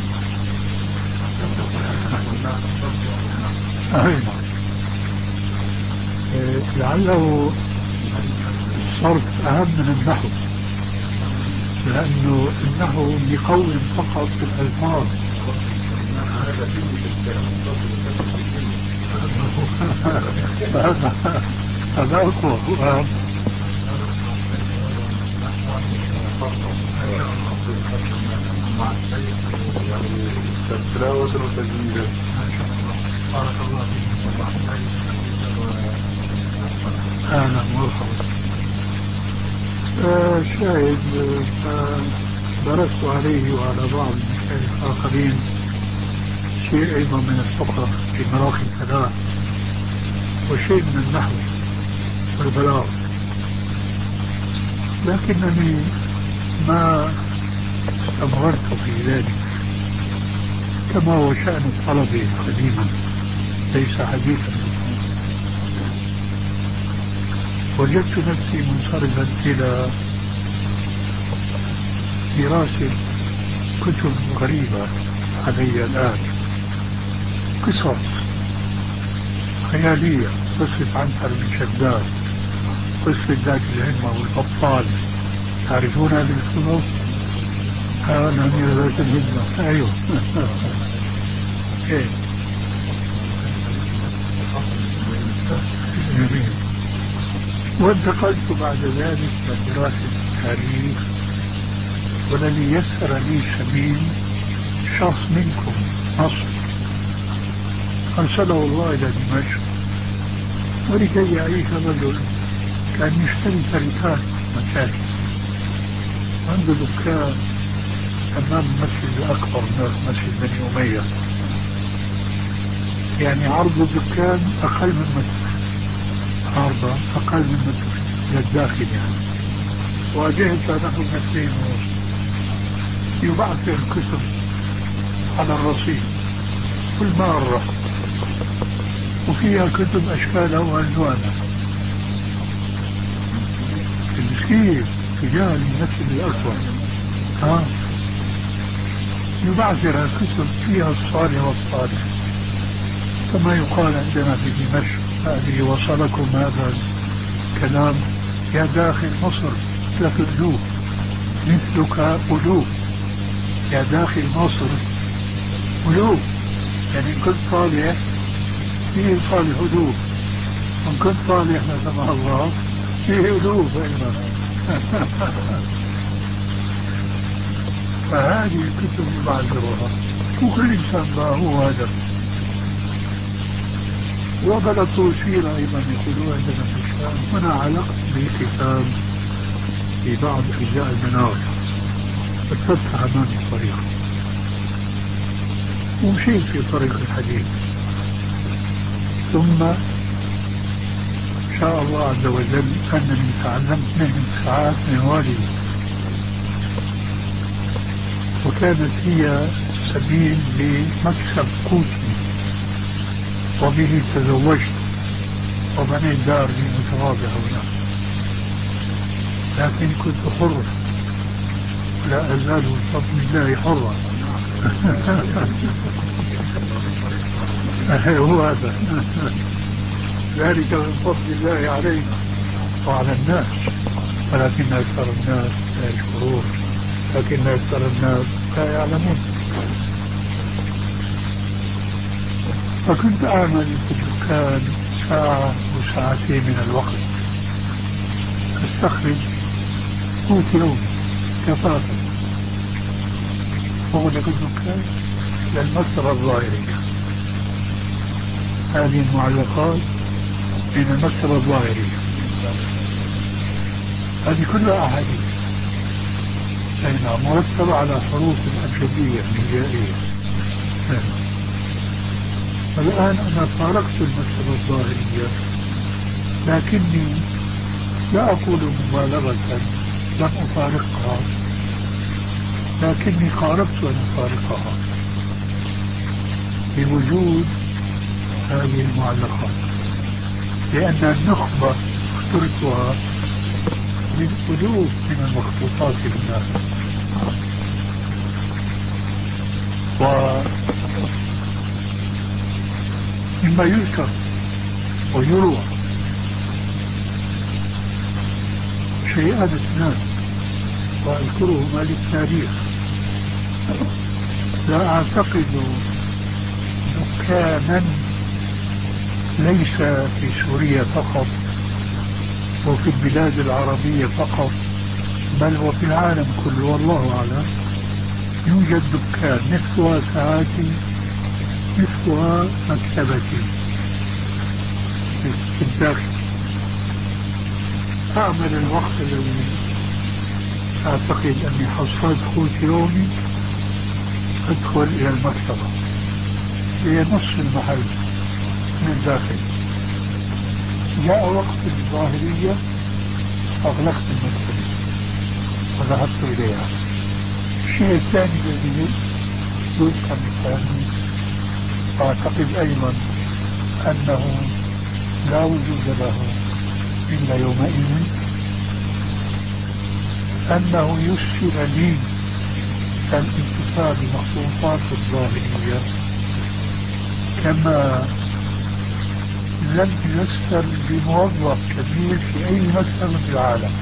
لعله الصرف أهم من النحو، لأنه النحو يقوم فقط في الألفاظ. هذا أقوى. تلاوة وتجويد. بارك الله فيك. أهلا مرحبا. شاهد درست عليه وعلى بعض المشايخ الآخرين شيء أيضا من الفقه في مراحل ثلاث، وشيء من النحو والبلاغة. لكنني ما استمررت في ذلك كما هو شأن الطلبة قديما ليس حديثا. وجدت نفسي منصرفا إلى دراسة كتب غريبة علي الآن، قصص خيالية، قصة عنتر بن شداد، قصة ذات الهمة والبطال، تعرفون هذه القصص؟ هذا من ذات الهمة. أيوه. إيه. وانتقلت بعد ذلك لدراسة التاريخ، والذي يسر لي سبيل شخص منكم مصري أرسله الله إلى دمشق، ولكي يعيش رجل كان يشتري تركات مكاتب، عنده دكان أمام المسجد الأكبر مسجد بني أمية، يعني عرض الدكان أقل من متر، عرضه أقل من متر للداخل يعني، واجهته نحو مترين ونص. يبعث الكتب على الرصيف كل مرة، وفيها كتب أشكالها وألوانها. المسكين تجاه المسجد الأكبر ها يبعث لها كتب فيها الصالح والصالح، كما يقال عندنا في دمشق. هذه وصلكم هذا الكلام يا داخل مصر لك ألوف مثلك ألوف، يا داخل مصر ألوف، يعني إن كنت صالح فيه صالح ألوف، وإن كنت صالح لا سمح الله فيه ألوف أيضا. فهذه الكتب يبعثرها، وكل إنسان له هدف. وبلغوا سيرة أيضا يقولون عندنا في الشام. هنا علقت بكتاب في بعض أجزاء المنار، فتفتح أمامي الطريق ومشيت في طريق الحديث، ثم شاء الله عز وجل أنني تعلمت مهنة ساعات من والدي، وكانت هي سبيل لمكسب قوتي، وبه تزوجت وبنيت دار لي متواضعة هنا، لكن كنت حرا لا أزال بفضل الله حرا. هو هذا ذلك من فضل الله علينا وعلى الناس، ولكن أكثر الناس لا يشكرون، لكن أكثر الناس لا يعلمون. فكنت أعمل في الدكان ساعة وساعتين من الوقت، أستخرج قوت يومي كفافا، أغلق الدكان للمكتبة الظاهرية. هذه المعلقات من المكتبة الظاهرية، هذه كلها أحاديث مرتبة على حروف الأبجدية الهجائية. الآن أنا فارقت المكتبة الظاهرية، لكني لا أقول مبالغة لم أفارقها، لكني قاربت أن أفارقها بوجود هذه المعلقات، لأن النخبة اخترتها من ألوف من المخطوطات للناس. ومما يذكر ويروى شيئان اثنان وأذكرهما للتاريخ. لا أعتقد دكانا ليس في سوريا فقط وفي البلاد العربية فقط، بل وفي العالم كله والله أعلم، يوجد دكان مثلها ساعاتي مثلها مكتبتي في الداخل. أعمل الوقت الذي أعتقد أني حصلت قوت يومي أدخل إلى المكتبة، هي نصف المحل من الداخل. جاء وقت الظاهرية أغلقت المكتبة وذهبت إليها. الشيء الثاني الذي يذكر الثاني أعتقد أيضا أنه لا وجود له إلا يومئذ، أنه يسر لي الانتفاع بمخطوطات الظاهرية كما لم يسر بموظف كبير في أي مسألة في العالم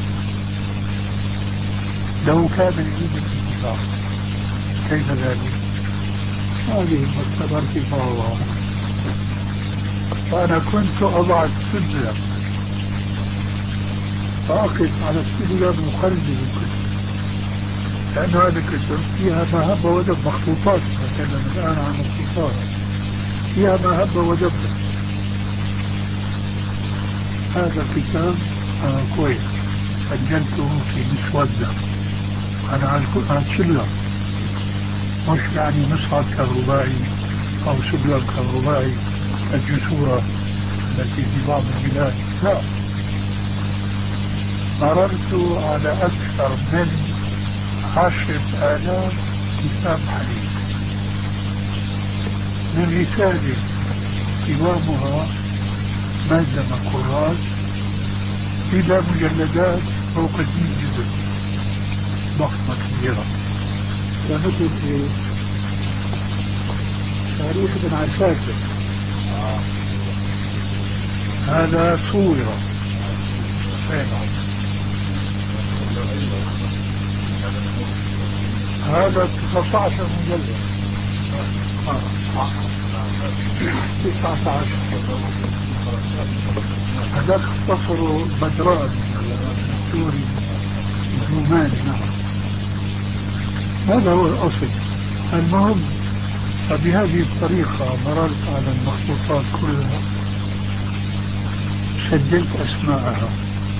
لو كان يريد الانتفاع. كيف ذلك؟ هذه المسألة ارتفاعها. فأنا كنت أضع السلم فأقف على السلم مقلب الكتب، لأن هذه الكتب فيها ما هب ودب، مخطوطات، نتكلم الآن عن مخطوطات فيها ما هب ودب. هذا الكتاب آه كويس، سجلته في مسودة أنا على السلم، مش يعني مصعد كهربائي أو سلم كهربائي الجسورة التي في بعض البلاد، لا. مررت على أكثر من عشرة آلاف كتاب حديث، من رسالة قوامها مادة مقرات إلى مجلدات فوق المئة جزء ضخمة كبيرة، كمثل إيه؟ تاريخ ابن عساكر، هذا صورة هذا تسعة عشر مجلد، تسعة عشر. هذاك اختصروا بدران السوري الروماني. نعم هذا هو الأصل. المهم، فبهذه الطريقة مررت على المخطوطات كلها، سجلت أسماءها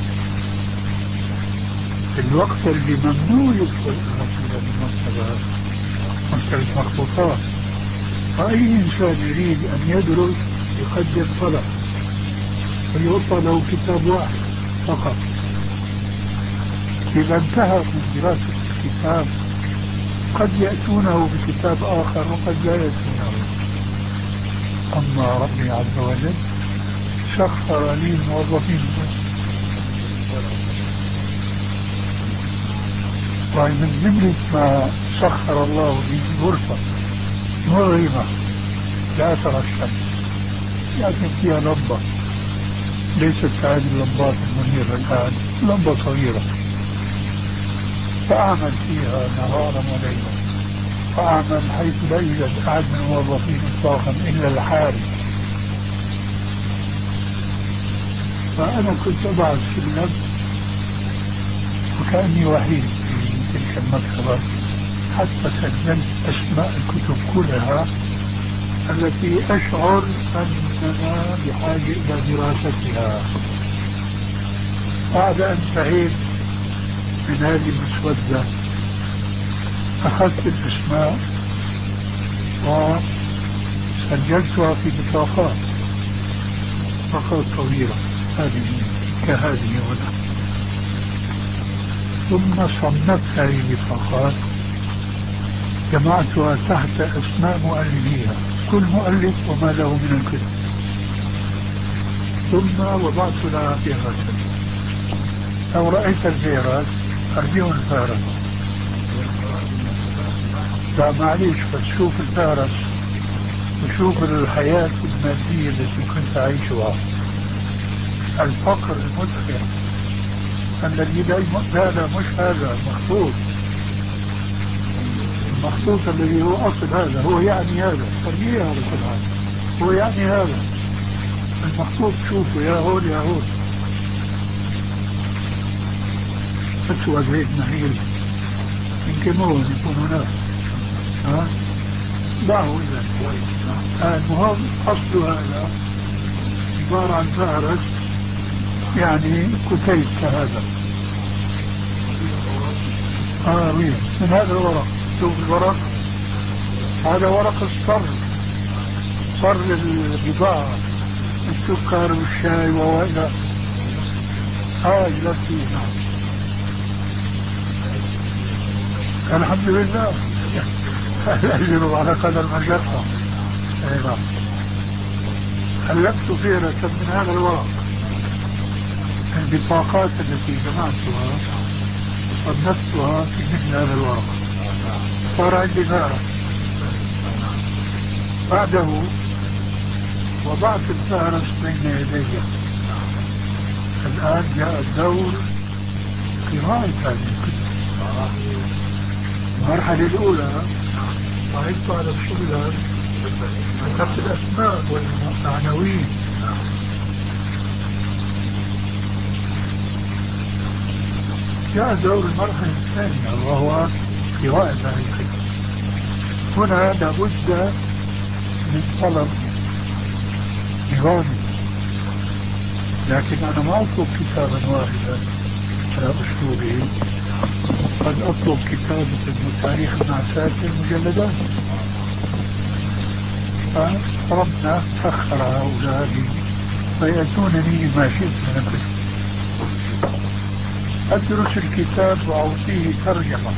في الوقت اللي ممنوع يدخل إلى المكتبة مكتبة مخطوطات. فأي إنسان يريد أن يدرس يقدم طلب فيعطى له كتاب واحد فقط. إذا انتهى من دراسة الكتاب قد يأتونه بكتاب آخر وقد لا يأتونه. أما ربي عز وجل سخر لي الموظفين، ومن جملة ما سخر الله لي غرفة مظلمة لا ترى الشمس، لكن فيها لمبة ليست كهذه اللمبات المنيرة الآن، لمبة صغيرة، فأعمل فيها نهارا وليلا، فأعمل حيث لا يوجد أحد من الموظفين إطلاقا إلا الحارس. فأنا كنت أضع السلم وكأني وحيد في تلك المكتبة، حتى سجلت أسماء الكتب كلها التي أشعر أننا بحاجة إلى دراستها. بعد أن انتهيت من هذه المسودة أخذت الأسماء وسجلتها في بطاقات، بطاقات طويلة هذه كهذه هنا، ثم صنفت هذه البطاقات، جمعتها تحت أسماء مؤلفيها، كل مؤلف وما له من الكتب، ثم وضعت لها فهرسا. لو رأيت الفهرس أرجو الفهرس، لا معليش، بس شوف الفهرس وشوف الحياة المادية التي كنت أعيشها، الفقر المدخل الذي لا لا لا مش هذا المخطوط، المخطوط الذي هو أصل هذا، هو يعني هذا تربيه هذا كل هذا هو يعني هذا المخطوط، شوفوا يا هول يا هول أسود هيك نحيل، يمكن هو يكون هناك، ها دعوا إذا. المهم أصل هذا عبارة عن فهرس، يعني كتيب كهذا، آه وين من هذا الورق، شوف الورق، هذا ورق الصر، صر البضاعة، السكر والشاي وإلى آه إلى فيه. نعم الحمد لله. الأجر على قدر المشقة. أي نعم. ألفت فهرسا من هذا الورق البطاقات التي جمعتها صنفتها في مثل هذا الورق، صار عندي فهرس. بعده وضعت الفهرس بين يدي. الآن جاء الدور قراءة هذه الكتب. المرحلة الأولى صعدت على الشغل، كتبت الأسماء والعناوين. جاء دور المرحلة الثانية وهو قراءة هذه الكتب. هنا لابد من طلب نظامي، لكن أنا ما أطلب كتابا واحدا على أسلوبه، قد أطلب كتابة تاريخ المعساة في المجلدات. فربنا سخر هؤلاء فيأتونني ما شئت من الكتب. أدرس الكتاب وأعطيه ترجمة.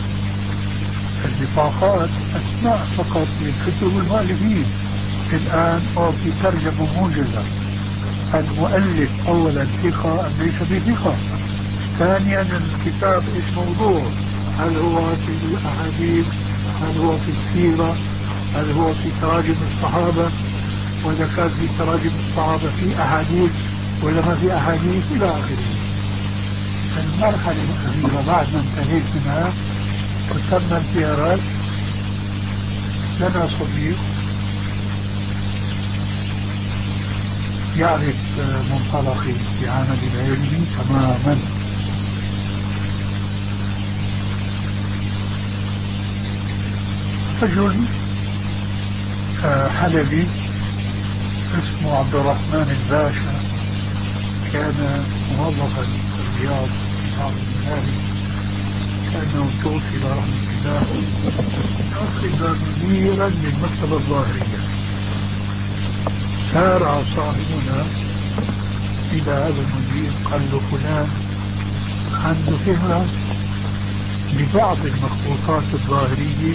البطاقات أسماء فقط للكتب والمؤلفين. الآن أعطي ترجمة موجزة. المؤلف أولا ثقة أم ليس بثقة؟ ثانيا الكتاب ايش موضوع؟ هل هو في الأحاديث؟ هل هو في السيرة؟ هل هو في تراجم الصحابة؟ وإذا كان في تراجم الصحابة في أحاديث ولا ما في أحاديث إلى آخره. المرحلة الأخيرة بعد ما انتهيت منها كتبنا الزيارات. لنا صديق يعرف منطلقي في عمل العلم تماما. رجل حلبي اسمه عبد الرحمن الباشا، كان موظفا في الرياض في بعض المنازل، كأنه توفي برحمة الله. أخذ مديرا للمكتبة الظاهرية. سارع صاحبنا إلى هذا المدير قال له فلان عنده فهرس لبعض المخطوطات الظاهرية،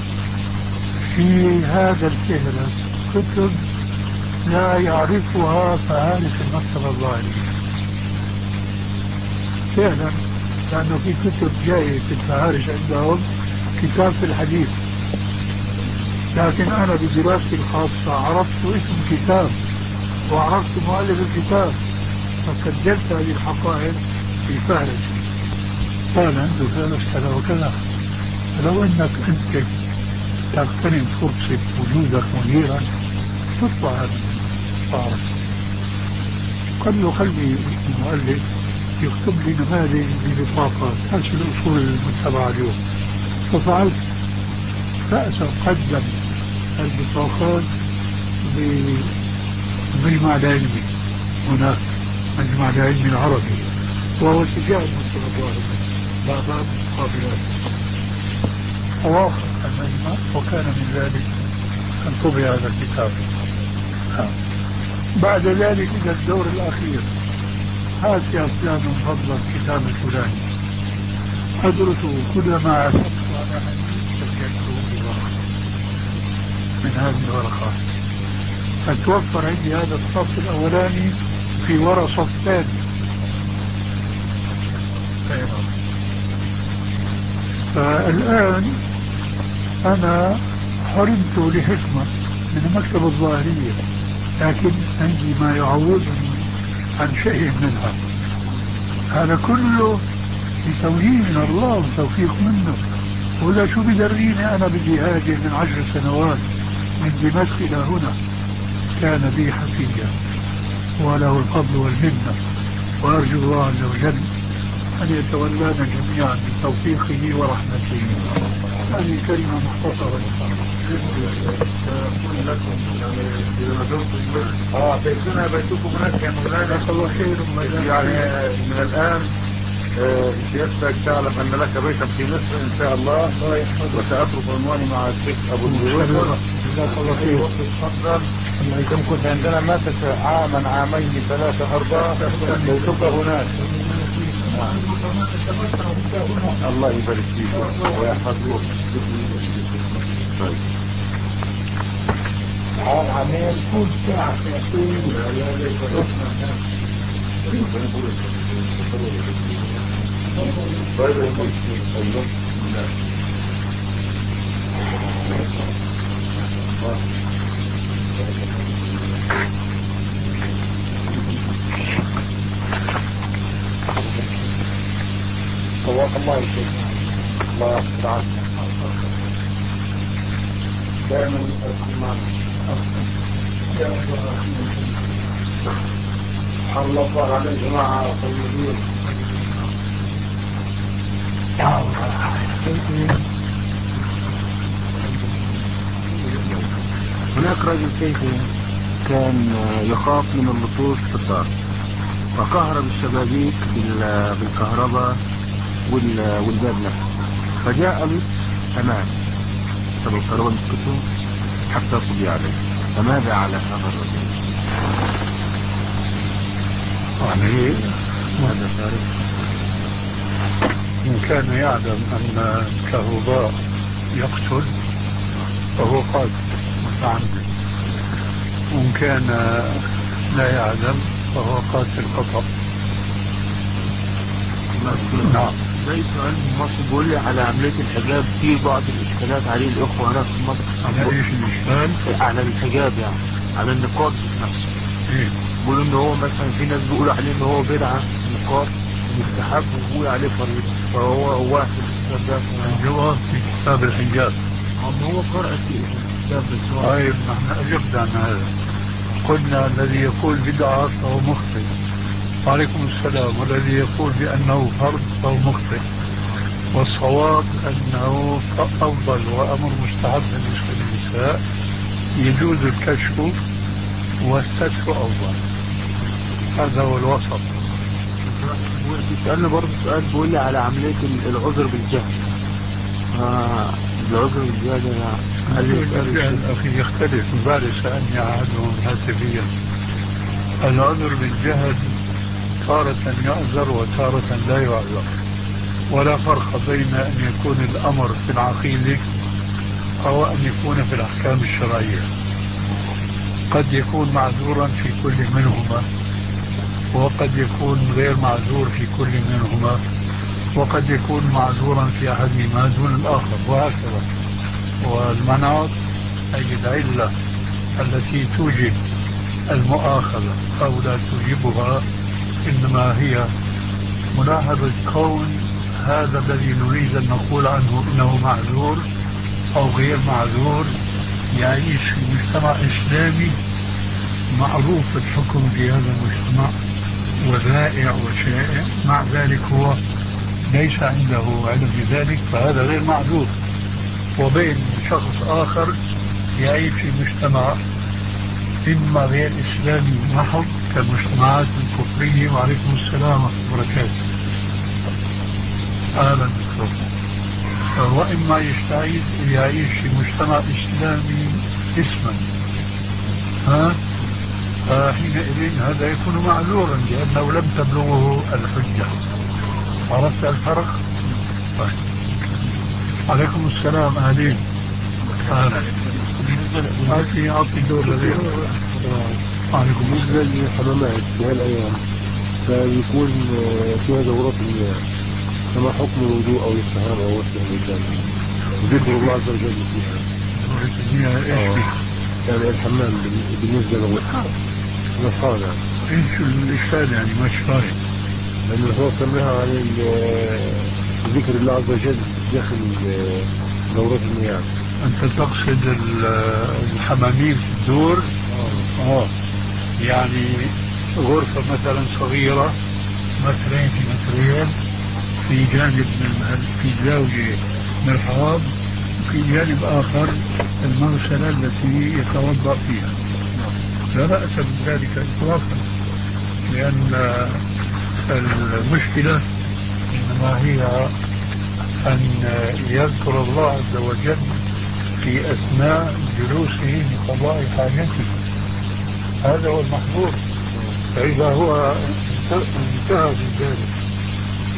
في هذا الفهرس كتب لا يعرفها فهارس المكتبة الظاهرية. فعلا لأنه في كتب جاية في الفهارس عندهم كتاب في الحديث، لكن أنا بدراستي الخاصة عرفت اسم كتاب وعرفت مؤلف الكتاب فسجلت هذه الحقائق في فهرس. قال عنده فهرس كذا وكذا. فلو أنك أنت تغتنم فرصة وجودك مديرا تطلع هذا الفهرس. قال له خلي المؤلف يكتب لي نماذج لبطاقات، هذه الأصول المتبعة اليوم. ففعلت. رأسا قدم البطاقات بمجمع العلمي هناك، مجمع العلمي العربي، وهو اتجاه المكتبة الظاهرية لا باب مقابلات. فوافق المجمع وكان من ذلك أن طبع هذا الكتاب. بعد ذلك إلى الدور الأخير، هات يا فلان من فضلك كتاب الفلاني، أدرسه كلما عثرت على حديث سجلته بورقة من هذه الورقات. فتوفر عندي هذا الصف الأولاني في ورا صف ثاني. فالآن أنا حرمت لحكمة من المكتبة الظاهرية، لكن عندي ما يعوضني عن شيء منها. هذا كله بتوجيه من الله وتوفيق منه. ولا شو بدريني أنا بجهادي من عشر سنوات من دمشق إلى هنا، كان بي حفيا وله الفضل والمنة، وأرجو الله عز وجل أن يتولانا جميعا بتوفيقه ورحمته. هذه كلمة مختصرة. أقول لكم يعني إذا ما دمتم آه بيتنا بيتكم هناك يا مولانا. الله خير. يعني من الآن سيادتك تعلم أن لك بيتا في مصر إن شاء الله، وسأترك عنواني مع الشيخ أبو الزيوت. جزاك الله خير. تفضل. يمكن عندنا ما تشاء عاما عامين ثلاثة أربعة بيتك هناك. الله يبارك فيكم ويحفظكم. عمال كل ساعة ساعتين طواق الله يشفيك. الله يحفظ عنك. دائما أكون معنا. سبحان الله صار على الجماعة طيبين. هناك رجل كيف كان يخاف من اللصوص في الدار، فكهرب الشبابيك بالكهرباء والباب نفسه، فجاء الأمان سبب الكهرباء مسكته حتى قضي عليه. فماذا على هذا الرجل؟ يعني هذا تاريخ. إن كان يعلم أن الكهرباء يقتل فهو قاتل متعمد، وإن كان لا يعلم فهو قاتل خطأ. نعم. زي سؤال مصر بيقول لي على عملية الحجاب، في بعض الإشكالات عليه الإخوة هنا في مصر. على إيش الإشكال؟ على الحجاب يعني، على النقاب نفسه. إيه؟ بيقولوا إن هو مثلا في ناس بيقولوا عليه إن هو بدعة نقاب مستحب، وبيقول عليه فريضة، فهو واحد الكتاب ده. الجواب في كتاب الحجاب. أما هو قرأ في الكتاب بس هو. طيب نحن أجبنا عن هذا، قلنا الذي يقول بدعة فهو مخطئ. وعليكم السلام. والذي يقول بأنه فرض فهو مخطئ، والصواب أنه أفضل وأمر مستحب بالنسبة للنساء، يجوز الكشف والستر أفضل. هذا هو الوسط. سألنا برضه سؤال بيقول لي على عملية العذر بالجهل. آه العذر بالجهل الجهل أخي يختلف. مبالغ سألني أحدهم هاتفيا. العذر بالجهل تارة يعذر وتارة لا يعذر، ولا فرق بين أن يكون الأمر في العقيدة أو أن يكون في الأحكام الشرعية. قد يكون معذورا في كل منهما، وقد يكون غير معذور في كل منهما، وقد يكون معذورا في أحدهما دون الآخر، وهكذا. والمناط أي العلة التي توجب المؤاخذة أو لا توجبها إنما هي ملاحظة كون هذا الذي نريد أن نقول عنه إنه معذور أو غير معذور يعيش في مجتمع إسلامي معروف الحكم في هذا المجتمع وذائع وشائع، مع ذلك هو ليس عنده علم بذلك، فهذا غير معذور. وبين شخص آخر يعيش في مجتمع إما غير إسلامي محض كالمجتمعات الكفرية. وعليكم السلام ورحمة الله وبركاته. أهلا بكم. وإما يستعيد يعيش في مجتمع إسلامي اسما، ها فحينئذ هذا يكون معذورا لأنه لم تبلغه الحجة. عرفت الفرق؟ طيب. عليكم السلام. أهلين. أهلا. أعطي أعطي دور لديه. عليكم بالنسبة للحمامات في هالأيام فيكون فيها دورات المياه، فما حكم الوضوء أو الاستحمام أو غسل الرجال؟ ذكر الله عز وجل فيها. دورة المياه إيش بها؟ يعني الحمام بالنسبة للغسل نصانع. إيش الإشكال يعني مش فاهم؟ لأن الرسول سماها عن ذكر الله عز وجل داخل دورات المياه. أنت تقصد الحمامين في الدور؟ آه. يعني غرفة مثلا صغيرة مترين في مترين، في جانب من في زاوية مرحاض، في جانب آخر المغسلة التي يتوضأ فيها. لا بأس بذلك إطلاقا، لأن المشكلة إنما هي أن يذكر الله عز وجل في أثناء جلوسه لقضاء حاجته، هذا هو المحظور. فإذا هو انتهى من ذلك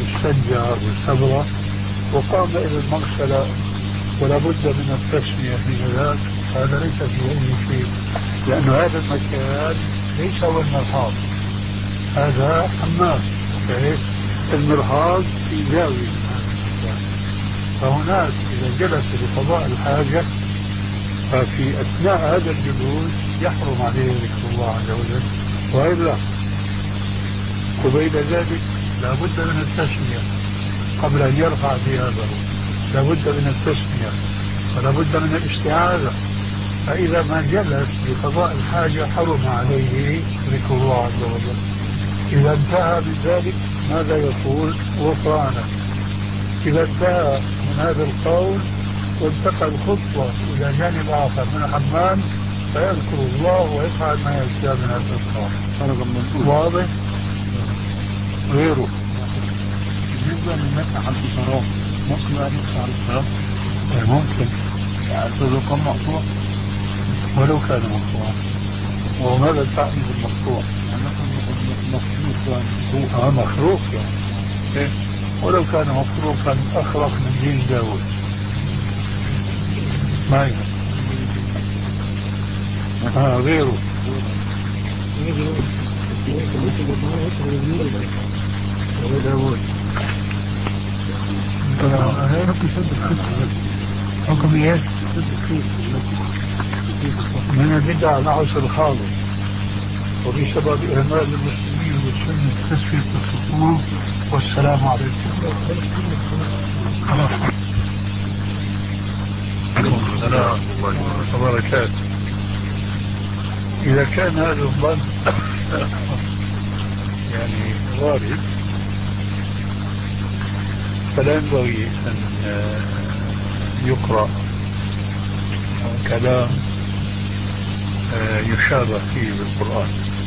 السجة والسبرة وقام إلى المغسلة ولا بد من التسمية في ذلك، هذا ليس فيه أي شيء، لأن هذا المكان ليس هو المرحاض، هذا حمام. المرحاض في زاوية من هذا المكان، فهناك إذا جلس لقضاء الحاجة ففي أثناء هذا الجلوس يحرم عليه ذكر الله عز وجل، وإلا قبيل ذلك لا بد من التسمية قبل أن يرفع ثيابه، لا بد من التسمية ولا بد من الاستعاذة. فإذا ما جلس لقضاء الحاجة حرم عليه ذكر الله عز وجل. إذا انتهى من ذلك ماذا يقول؟ غفرانك. إذا انتهى من هذا القول وانتقل خطوة إلى جانب آخر من الحمام فيذكر الله ويفعل ما يشاء من الأذكار. واضح؟ غيره بالنسبة للمسح على الإشارات ممكن أن يمسح على الإشارات؟ ممكن الرقم مقطوع ولو كان مقطوعا. وماذا تعني بالمقطوع؟ يعني مثلا مخلوق اه مخلوق يعني إيه؟ ولو كان مخلوقا أخرق من جيل داود ما يهم. اه غيره حكم ايش؟ من البدع نعس الخالص وبسبب إهمال المسلمين والسنة تسفية الصفوف. والسلام عليكم ورحمة الله وبركاته. إذا كان هذا الظن يعني وارد فلا ينبغي أن يقرأ كلام يشابه فيه بالقرآن.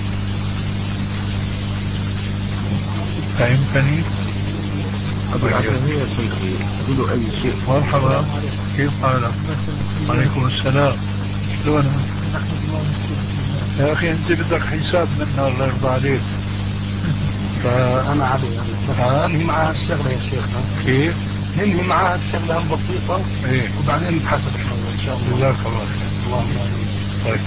فهمتني؟ أبو العالمية يا شيخي تقولوا أي شيء. مرحبا، كيف حالك؟ عليكم السلام. شلونك؟ يا أخي أنت بدك حساب منا الله يرضى عليك. أنا علي ننهي معها الشغلة يا شيخ. كيف؟ ننهي معها الشغلة بسيطة إيه؟ وبعدين نتحسب شوية إن شاء الله. جزاك الله خير. الله طيب.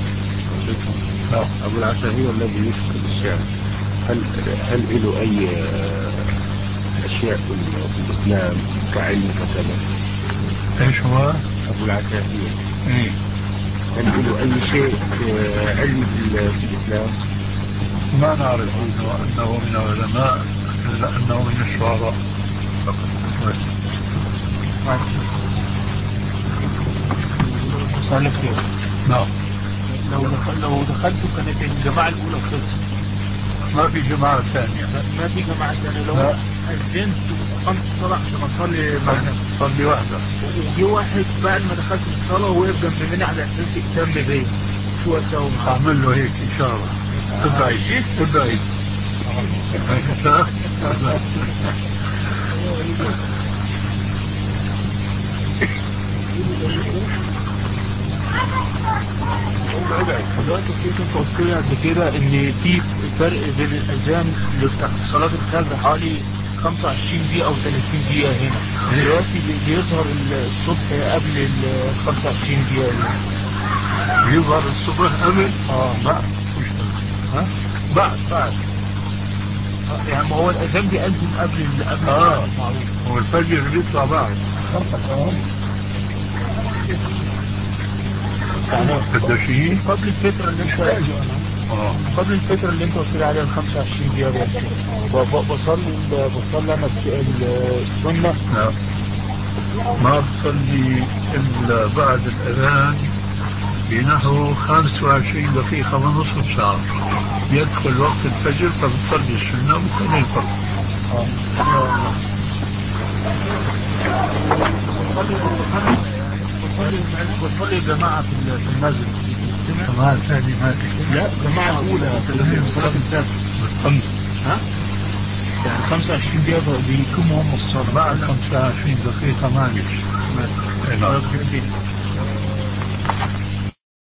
أبو العشاهير الذي يكتب الشعر هل هل له أي أشياء في الإسلام كعلم كتابة؟ إيش هو؟ أبو العشاهير إيه؟ هل له أي شيء علم في الإسلام؟ ما نعرف أنه, أنه من العلماء إلا أنه من الشعراء فقط. صالح خير. نعم. لو دخل لو دخلتوا كانت الجماعة الأولى خلصت. ما في جماعة ثانية. ما في جماعة ثانية. لو أذنت وقمت الصلاة عشان أصلي معنا. صلي واحدة. وجي واحد بعد ما دخلت الصلاة ووقف جنب مني على أساس يهتم بيا. شو أسوي معاه؟ أعمل له هيك إشارة. ابعد ابعد. دلوقتي كيف انت قلت لي قبل كده ان في فرق بين الاذان بتاع صلاه الفجر حوالي خمسة وعشرين دقيقه او ثلاثين دقيقه هنا. دلوقتي بيظهر الصبح قبل ال خمسة وعشرين دقيقه هنا. يظهر الصبح قبل؟ اه بعد. ها؟ بعد بعد. يعني ما هو الاذان بيأذن قبل قبل اه معروف. هو الفجر بيطلع بعد. يعني قداشين قبل الفترة اللي انت اه قبل الفترة اللي انت قلت لي عليها ال خمسة وعشرين دقيقة بصلي بصلي انا السنة. لا ما بصلي الا بعد الاذان بنحو خمسة وعشرين دقيقة ونصف ساعة يدخل وقت الفجر فبتصلي السنة وبتصلي الفجر. بصلي الجماعة في المسجد. جماعة ثانية ما في. لا جماعة أولى في صلاة الفجر. بالخمس. ها؟ يعني خمسة وعشرين دقيقة بيكونوا هم الصلاة. بعد خمسة وعشرين دقيقة ما يجي.